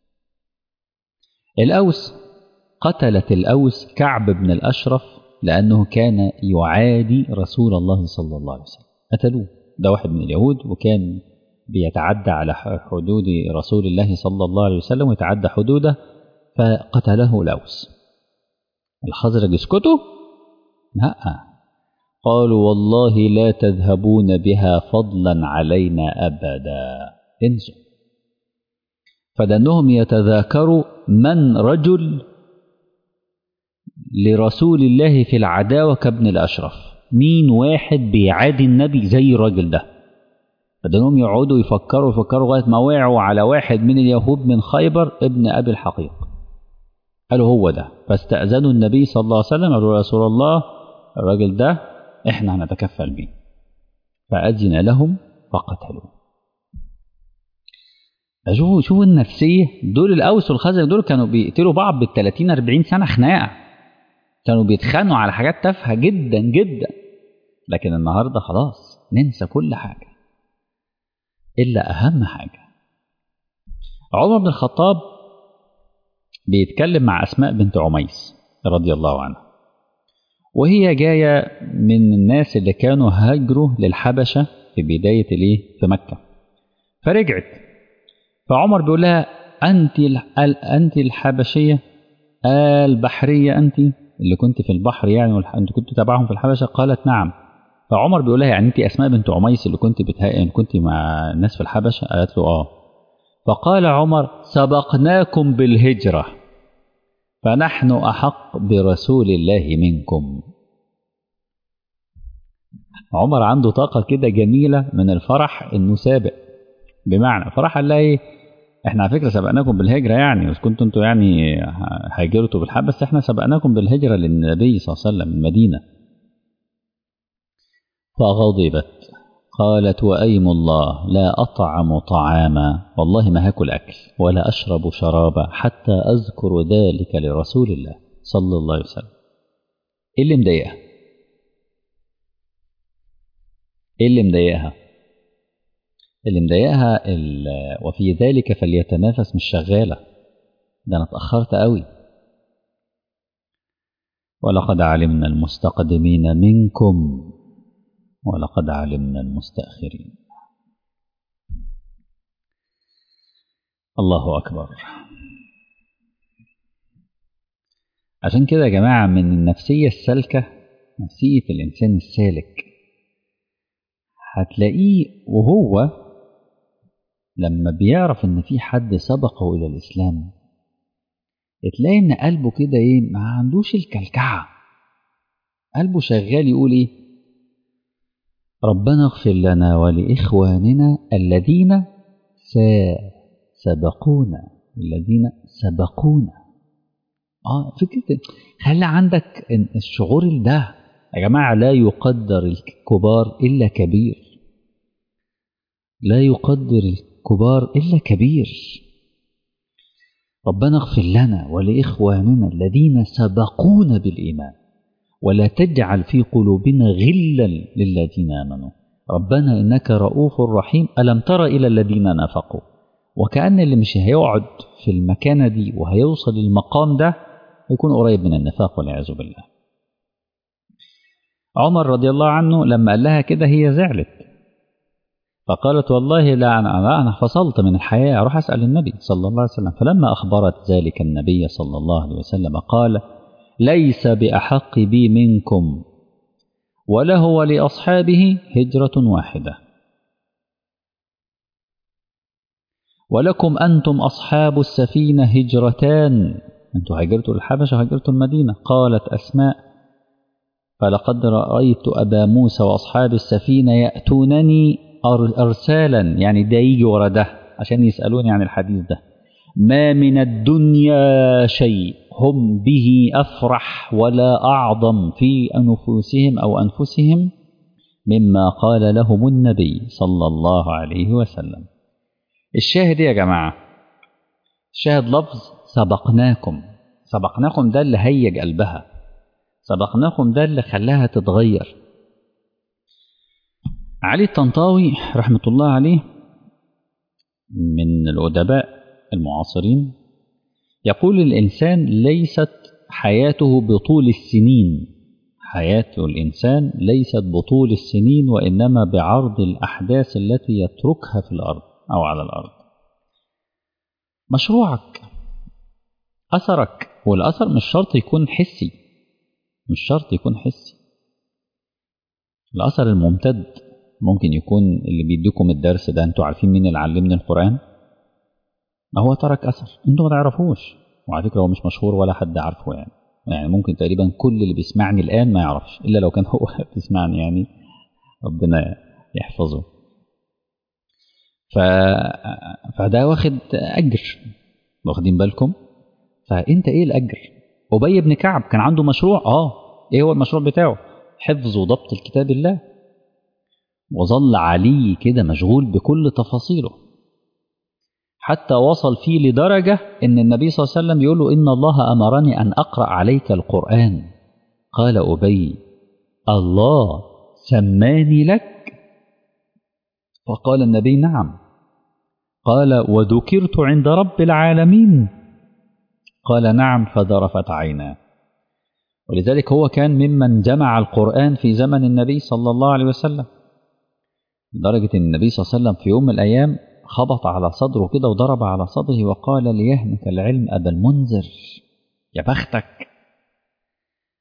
الأوس قتلت الأوس كعب بن الأشرف لأنه كان يعادي رسول الله صلى الله عليه وسلم، قتلوه. ده واحد من اليهود وكان بيتعدى على حدود رسول الله صلى الله عليه وسلم ويتعدى حدوده، فقتله الأوس. الخزرج اسكتوا؟ لا، قالوا والله لا تذهبون بها فضلا علينا أبدا، انسوا. فدنهم يتذاكروا من رجل لرسول الله في العداوة كابن الأشرف، مين واحد بيعادي النبي زي الراجل ده. فدنهم يقعدوا يفكروا لغاية ما وقعوا على واحد من اليهود من خيبر ابن أبي الحقيق، قالوا هو ده. فاستأذنوا النبي صلى الله عليه وسلم، قالوا يا رسول الله الراجل ده احنا هنتكفل بيه، فأذن لهم فقتلوه. شوفوا النفسية. دول الأوس والخزرج دول كانوا بيقتلوا بعض بال30-40 سنة خناقة، كانوا بيتخانقوا على حاجات تافهة جدا جدا. لكن النهاردة خلاص ننسى كل حاجة إلا أهم حاجة. عمر بن الخطاب بيتكلم مع أسماء بنت عميس رضي الله عنها، وهي جاية من الناس اللي كانوا هاجروا للحبشة في بداية في مكة، فرجعت. فعمر بيقول لها أنت الحبشية البحرية أنت؟ اللي كنت في البحر يعني أنت كنت تبعهم في الحبشة؟ قالت نعم. فعمر بيقول لها يعني أنت أسماء بنت عميس اللي كنت مع الناس في الحبشة؟ قالت له آه. فقال عمر سبقناكم بالهجرة فنحن أحق برسول الله منكم. عمر عنده طاقة كده جميلة من الفرح إنه سابق، بمعنى فرح قال لها إيه، إحنا على فكرة سبقناكم بالهجرة يعني، مش كنتوا أنتوا يعني هاجرتوا بالحب، بس إحنا سبقناكم بالهجرة للنبي صلى الله عليه وسلم المدينة. فغضبت قالت وأيم الله لا أطعم طعاما، والله ما هاكل أكل ولا أشرب شرابا حتى أذكر ذلك لرسول الله صلى الله عليه وسلم. إيه اللي مضايقها؟ إيه اللي مضايقها؟ اللي مضايقها وفي ذلك فليتنافس، مش شغالة، ده أنا اتأخرت قوي. ولقد علمنا المستقدمين منكم ولقد علمنا المستأخرين. الله أكبر. عشان كده يا جماعة من النفسية السالكة، نفسية الإنسان السالك، هتلاقيه وهو لما بيعرف إن في حد سبقه إلى الإسلام، تلاقي إن قلبه كده إيه، ما عندوش الكلكعة، قلبه شغال يقول إيه، ربنا اغفر لنا ولإخواننا الذين سبقونا، الذين سبقونا. فكرة خلي عندك الشعور ده يا جماعة. لا يقدر الكبار إلا كبير، لا يقدر الكبار إلا كبير. ربنا اغفر لنا ولإخواننا الذين سبقونا بالإيمان ولا تجعل في قلوبنا غلا للذين آمنوا ربنا إنك رؤوف رحيم ألم تر إلى الذين نافقوا. وكأن اللي مش هيقعد في المكانة دي وهيوصل للمقام ده يكون قريب من النفاق والعياذ بالله. عمر رضي الله عنه لما قال لها كده هي زعلت، فقالت والله لا أنا فصلت من الحياة أروح أسأل النبي صلى الله عليه وسلم. فلما أخبرت ذلك النبي صلى الله عليه وسلم قال ليس بأحق بي منكم وله ولأصحابه هجرة واحدة ولكم أنتم أصحاب السفينة هجرتان، أنتم هجرتوا الحبشة وهجرتوا المدينة. قالت أسماء فلقد رأيت أبا موسى وأصحاب السفينة يأتونني أرسالا، يعني ده يجي ورا ده عشان يسألوني عن الحديث ده، ما من الدنيا شيء هم به أفرح ولا أعظم في أنفسهم أو أنفسهم مما قال لهم النبي صلى الله عليه وسلم. الشاهد يا جماعة، الشاهد لفظ سبقناكم. سبقناكم ده اللي هيج قلبها، سبقناكم ده اللي خلاها تتغير. علي الطنطاوي رحمة الله عليه من الأدباء المعاصرين يقول الإنسان ليست حياته بطول السنين، حياة الإنسان ليست بطول السنين وإنما بعرض الأحداث التي يتركها في الأرض أو على الأرض. مشروعك، أثرك، والأثر مش شرط يكون حسي، مش شرط يكون حسي. الأثر الممتد ممكن يكون اللي بيديكم الدرس ده، انتوا عارفين مين اللي علمني القرآن؟ ما هو ترك أثر انتوا ما تعرفوش، وعلى فكرة هو مش مشهور ولا حد عارفه يعني ممكن تقريبا كل اللي بيسمعني الآن ما يعرفش، إلا لو كان هو بيسمعني يعني ربنا يحفظه. فده واخد أجر، واخدين بالكم؟ فأنت إيه الأجر؟ أبي بن كعب كان عنده مشروع، إيه هو المشروع بتاعه؟ حفظ وضبط الكتاب الله، وظل علي كده مشغول بكل تفاصيله، حتى وصل فيه لدرجة إن النبي صلى الله عليه وسلم يقول له إن الله أمرني أن أقرأ عليك القرآن. قال أبي الله سماني لك؟ فقال النبي نعم. قال وذكرت عند رب العالمين؟ قال نعم. فذرفت عيناه. ولذلك هو كان ممن جمع القرآن في زمن النبي صلى الله عليه وسلم، لدرجة أن النبي صلى الله عليه وسلم في يوم من الأيام خبط على صدره كده وضرب على صدره وقال ليهنك العلم أبا المنذر، يا بختك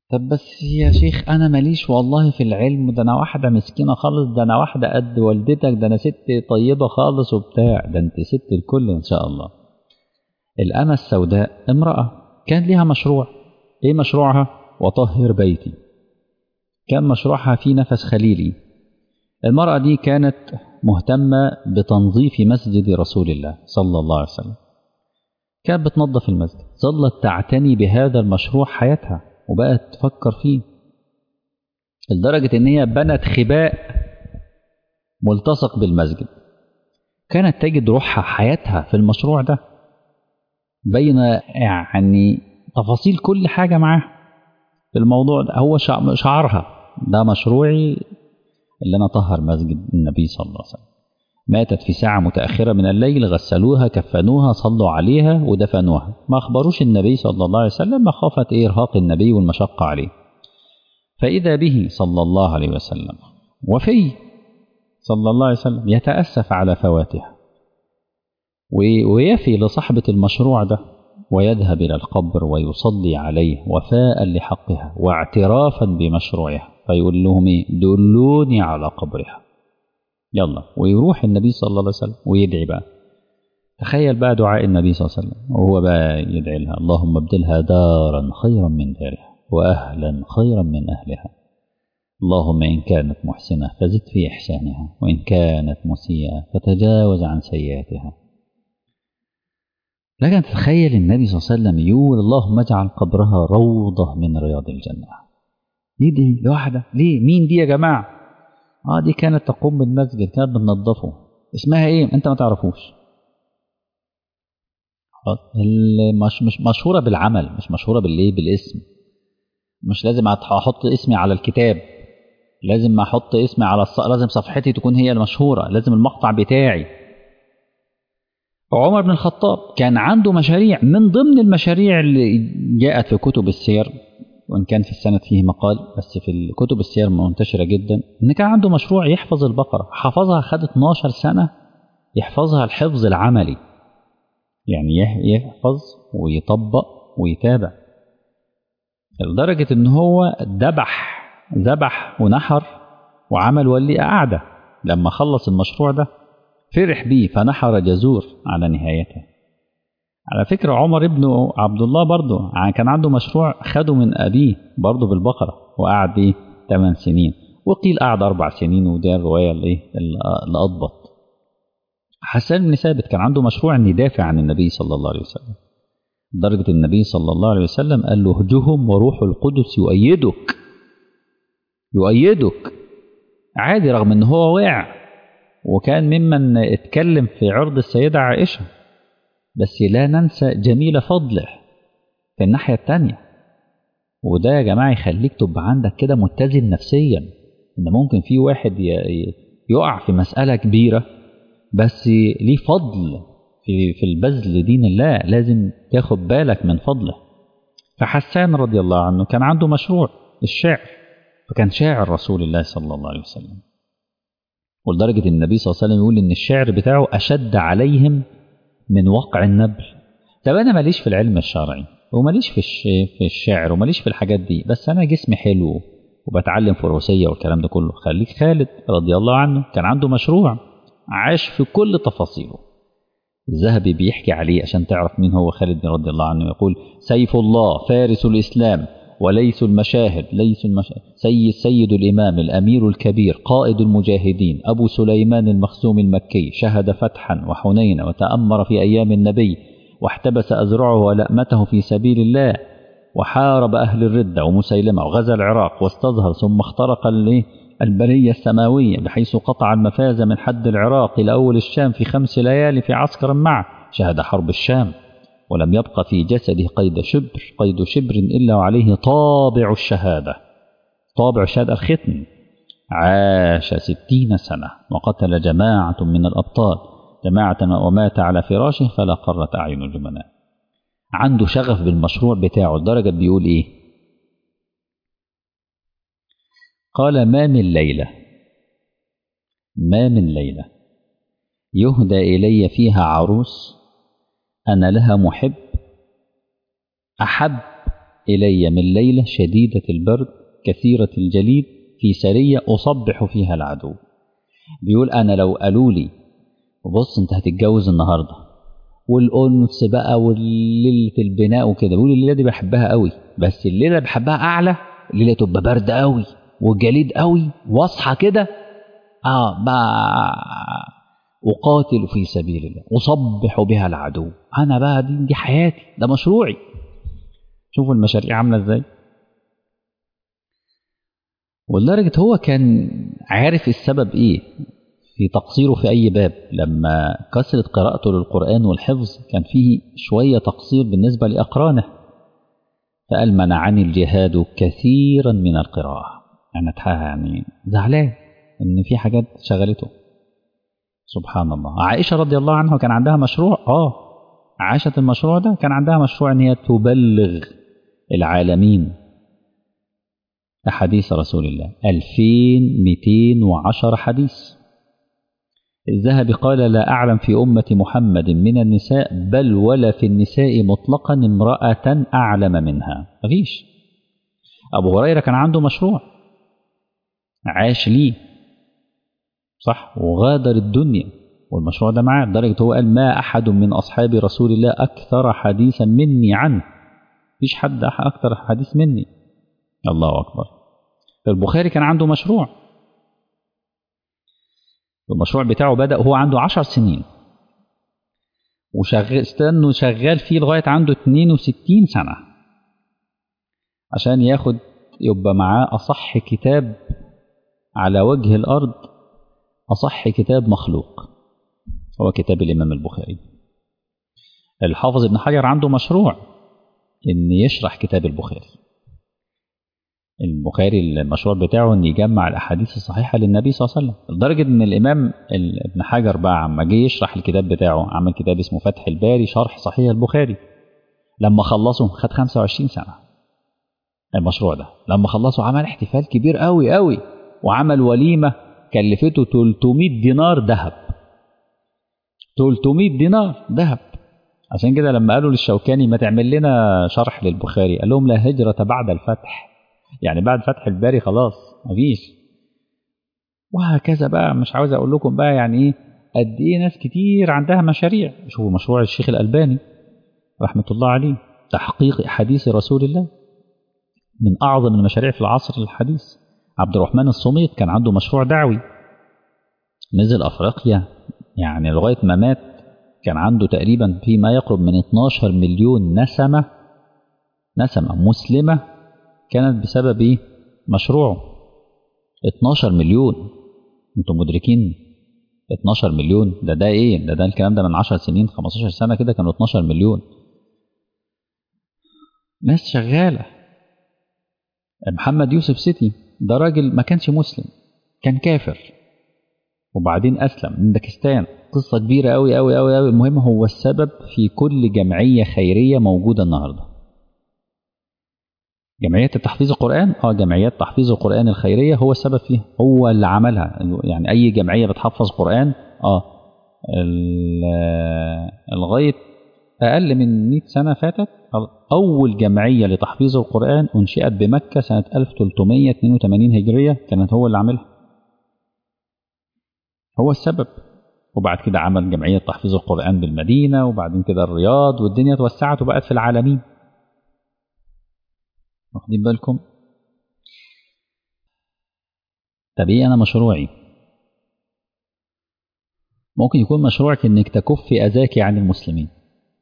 طب بس يا شيخ أنا ماليش والله في العلم، ده أنا واحدة مسكينة خالص، ده أنا واحدة قد والدتك، ده أنا ست طيبة خالص وبتاع. ده أنت ست الكل إن شاء الله. الأمة السوداء امرأة كان لها مشروع. إيه مشروعها؟ وطهر بيتي. كان مشروعها في نفس خليلي. المرأة دي كانت مهتمة بتنظيف مسجد رسول الله صلى الله عليه وسلم. كانت بتنظف المسجد، ظلت تعتني بهذا المشروع حياتها وبقت تفكر فيه، لدرجة إن هي بنت خباء ملتصق بالمسجد. كانت تجد روحها حياتها في المشروع ده، بين يعني تفاصيل كل حاجة معاه في الموضوع ده. هو شعارها ده مشروعي اللي أنا طهر مسجد النبي صلى الله عليه وسلم. ماتت في ساعة متأخرة من الليل، غسلوها كفنوها صلوا عليها ودفنوها. ما أخبروش النبي صلى الله عليه وسلم مخافة إرهاق النبي والمشقة عليه. فإذا به صلى الله عليه وسلم وفي صلى الله عليه وسلم يتأسف على فواتها ويفي لصاحبة المشروع ده، ويذهب إلى القبر ويصلي عليه وفاء لحقها واعترافا بمشروعها. فيقول لهم إيه؟ دلوني على قبرها. يلا، ويروح النبي صلى الله عليه وسلم ويدعي بقى. تخيل بقى دعاء النبي صلى الله عليه وسلم وهو بقى يدعي لها: اللهم ابدلها دارا خيرا من دارها وأهلا خيرا من أهلها. اللهم إن كانت محسنة فزد في إحسانها، وإن كانت مسيئة فتجاوز عن سيئاتها. لكن تتخيل النبي صلى الله عليه وسلم يقول: اللهم اجعل قبرها روضة من رياض الجنة. دي لوحدها ليه؟ مين دي يا جماعة؟ دي كانت تقوم بالمسجد، كانت بتنظفه. اسمها ايه؟ انت ما تعرفوش. مش مشهورة بالعمل، مش مشهورة بالاسم. مش لازم احط اسمي على الكتاب، لازم احط اسمي على لازم صفحتي تكون هي المشهورة، لازم المقطع بتاعي. عمر بن الخطاب كان عنده مشاريع، من ضمن المشاريع اللي جاءت في كتب السير، وإن كان في السند فيه مقال، بس في الكتب السير منتشرة جدا، إن كان عنده مشروع يحفظ البقرة. حفظها، خد 12 سنة يحفظها الحفظ العملي، يعني يحفظ ويطبق ويتابع، لدرجة إن هو ذبح ونحر وعمل ولي قعدة. لما خلص المشروع ده فرح بيه فنحر جزور على نهايته. على فكرة عمر ابن عبد الله برضه كان عنده مشروع خده من أبيه برضه بالبقرة، وقعد بيه 8 سنين، وقيل قعد 4 سنين، وده الرواية اللي أضبط. حسان بن ثابت كان عنده مشروع أن يدافع عن النبي صلى الله عليه وسلم، لدرجة النبي صلى الله عليه وسلم قال له: اهجهم وروح القدس يؤيدك عادي، رغم أنه هو وقع وكان ممن اتكلم في عرض السيدة عائشة، بس لا ننسى جميل فضله في الناحية التانية. وده يا جماعة يخليك تبقى عندك كده متزن نفسيا، ان ممكن في واحد يقع في مسألة كبيرة بس ليه فضل في البذل لدين الله، لازم تاخد بالك من فضله. فحسان رضي الله عنه كان عنده مشروع الشعر، فكان شاعر رسول الله صلى الله عليه وسلم، ولدرجة النبي صلى الله عليه وسلم يقول ان الشعر بتاعه أشد عليهم من وقع النبل. طب أنا ماليش في العلم الشرعي، وماليش في الشعر، وماليش في الحاجات دي، بس أنا جسمي حلو وبتعلم فروسية والكلام ده كله. خليك خالد رضي الله عنه كان عنده مشروع عاش في كل تفاصيله. الذهبي بيحكي عليه عشان تعرف مين هو خالد رضي الله عنه، يقول: سيف الله فارس الإسلام وليس المشاهد، سيد الإمام الأمير الكبير قائد المجاهدين أبو سليمان المخزومي المكي، شهد فتحا وحنين وتأمر في أيام النبي، واحتبس أزرعه ولأمته في سبيل الله، وحارب أهل الردة ومسيلمة، وغزا العراق واستظهر، ثم اخترق البرية السماوية بحيث قطع المفاز من حد العراق إلى أول الشام في 5 ليالي في عسكر معه. شهد حرب الشام ولم يبق في جسده قيد شبر إلا وعليه طابع الشهادة الختم. عاش 60 سنة وقتل جماعة من الأبطال ومات على فراشه فلا قرت أعين الجبناء. عنده شغف بالمشروع بتاعه لدرجة بيقول إيه؟ قال: ما من ليلة يهدى إلي فيها عروس أنا لها محب أحب إلي من ليلة شديدة البرد كثيرة الجليد في سرية أصبح فيها العدو. بيقول أنا لو قالوا لي بص أنت هتتجوز النهاردة والأنس بقى والليلة البناء وكده، بيقول الليلة دي بحبها قوي، بس الليلة اللي بحبها أعلى الليلة تبقى برد قوي والجليد قوي واصحى كده بقى أقاتل في سبيل الله أصبح بها العدو. أنا بقى دي حياتي، ده مشروعي. شوفوا المشاريع عاملة إزاي. ولدرجة هو كان عارف السبب إيه في تقصيره في أي باب. لما كثرت قراءته للقرآن والحفظ كان فيه شوية تقصير بالنسبة لأقرانه، فقال منعني الجهاد كثيرا من القراءة. يعني زعلان إن في حاجات شغلته. سبحان الله. عائشة رضي الله عنها كان عندها مشروع عاشت المشروع ده. كان عندها مشروع ان هي تبلغ العالمين أحاديث رسول الله 2210 حديث. الذهبي قال لا أعلم في أمة محمد من النساء بل ولا في النساء مطلقا امرأة أعلم منها. مفيش. أبو هريرة كان عنده مشروع عاش ليه صح وغادر الدنيا والمشروع ده معاه، لدرجة هو قال ما أحد من أصحاب رسول الله أكثر حديثا مني عنه. مفيش حد أكثر حديث مني. الله أكبر. البخاري كان عنده مشروع، المشروع بتاعه بدأ هو عنده 10 سنين وشغال شغال فيه لغاية عنده 62 سنة عشان يبقى معاه أصح كتاب على وجه الأرض، أصح كتاب مخلوق هو كتاب الإمام البخاري. الحافظ ابن حجر عنده مشروع إن يشرح كتاب البخاري. المشروع بتاعه إن يجمع الأحاديث الصحيحة للنبي صلى الله عليه وسلم، لدرجة إن الإمام ابن حجر بقى عما جه يشرح الكتاب بتاعه عمل كتاب اسمه فتح الباري شرح صحيح البخاري. لما خلصه خد 25 سنة المشروع ده. لما خلصه عمل احتفال كبير قوي قوي وعمل وليمة كلفته 300 دينار ذهب. 300 دينار ذهب. عشان كده لما قالوا للشوكاني ما تعمل لنا شرح للبخاري قال لهم لا هجرة بعد الفتح، يعني بعد فتح الباري خلاص مفيش. وهكذا بقى. مش عاوز اقول لكم بقى يعني ايه قد ايه ناس كتير عندها مشاريع. شوفوا مشروع الشيخ الألباني رحمة الله عليه تحقيق حديث رسول الله من أعظم المشاريع في العصر الحديث. عبد الرحمن الصميت كان عنده مشروع دعوي نزل أفريقيا، يعني لغاية ما مات كان عنده تقريبا فيما يقرب من 12 مليون نسمة مسلمة كانت بسبب ايه مشروعه. 12 مليون. انتم مدركين 12 مليون ده ايه ده الكلام ده من 10 سنين 15 سنة كده كانوا 12 مليون ناس شغالة. محمد يوسف سيتي ده راجل ما كانش مسلم، كان كافر وبعدين أسلم من باكستان. قصة كبيرة أوي أوي أوي أوي. المهم هو السبب في كل جمعية خيرية موجودة النهاردة. جمعيات تحفيظ القرآن جمعيات تحفيظ القرآن الخيرية هو السبب فيها، هو اللي عملها. يعني أي جمعية بتحفظ قرآن لغاية أقل من 100 سنة فاتت أول جمعية لتحفيظ القرآن أنشئت بمكة سنة 1382 هجرية، كانت هو اللي عملها، هو السبب. وبعد كده عمل جمعية تحفيظ القرآن بالمدينة وبعدين كده الرياض، والدنيا توسعت وبقت في العالمين. واخدين بالكم؟ طب ايه انا مشروعي؟ ممكن يكون مشروعك انك تكف اذاك عن المسلمين.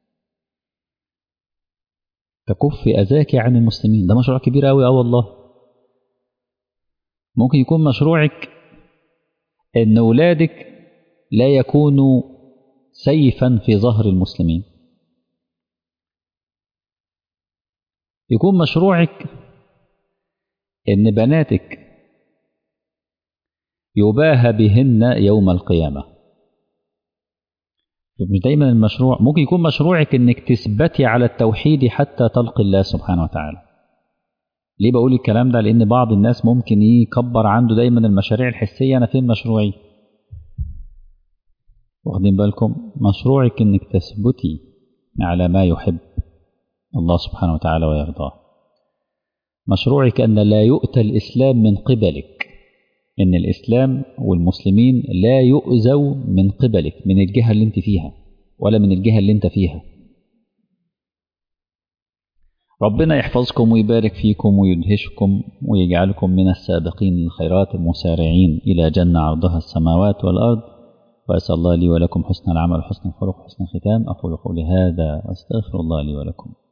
تكف اذاك عن المسلمين ده مشروع كبير قوي والله. ممكن يكون مشروعك ان اولادك لا يكونوا سيفا في ظهر المسلمين. يكون مشروعك ان بناتك يباهى بهن يوم القيامة. مش دايما المشروع. ممكن يكون مشروعك انك تثبتي على التوحيد حتى تلقي الله سبحانه وتعالى. ليه بقول الكلام ده؟ لان بعض الناس ممكن يكبر عنده دايما المشاريع الحسية. انا فين مشروعي؟ واخدين بالكم؟ مشروعك انك تثبتي على ما يحب الله سبحانه وتعالى ويرضاه. مشروعك أن لا يؤتى الإسلام من قبلك، إن الإسلام والمسلمين لا يؤذوا من قبلك، من الجهة اللي انت فيها ولا من الجهة اللي انت فيها. ربنا يحفظكم ويبارك فيكم ويدهشكم ويجعلكم من السابقين للخيرات المسارعين إلى جنة عرضها السماوات والأرض. وأسأل الله لي ولكم حسن العمل وحسن الخلق وحسن الختام. أقول قولي هذا وأستغفر الله لي ولكم.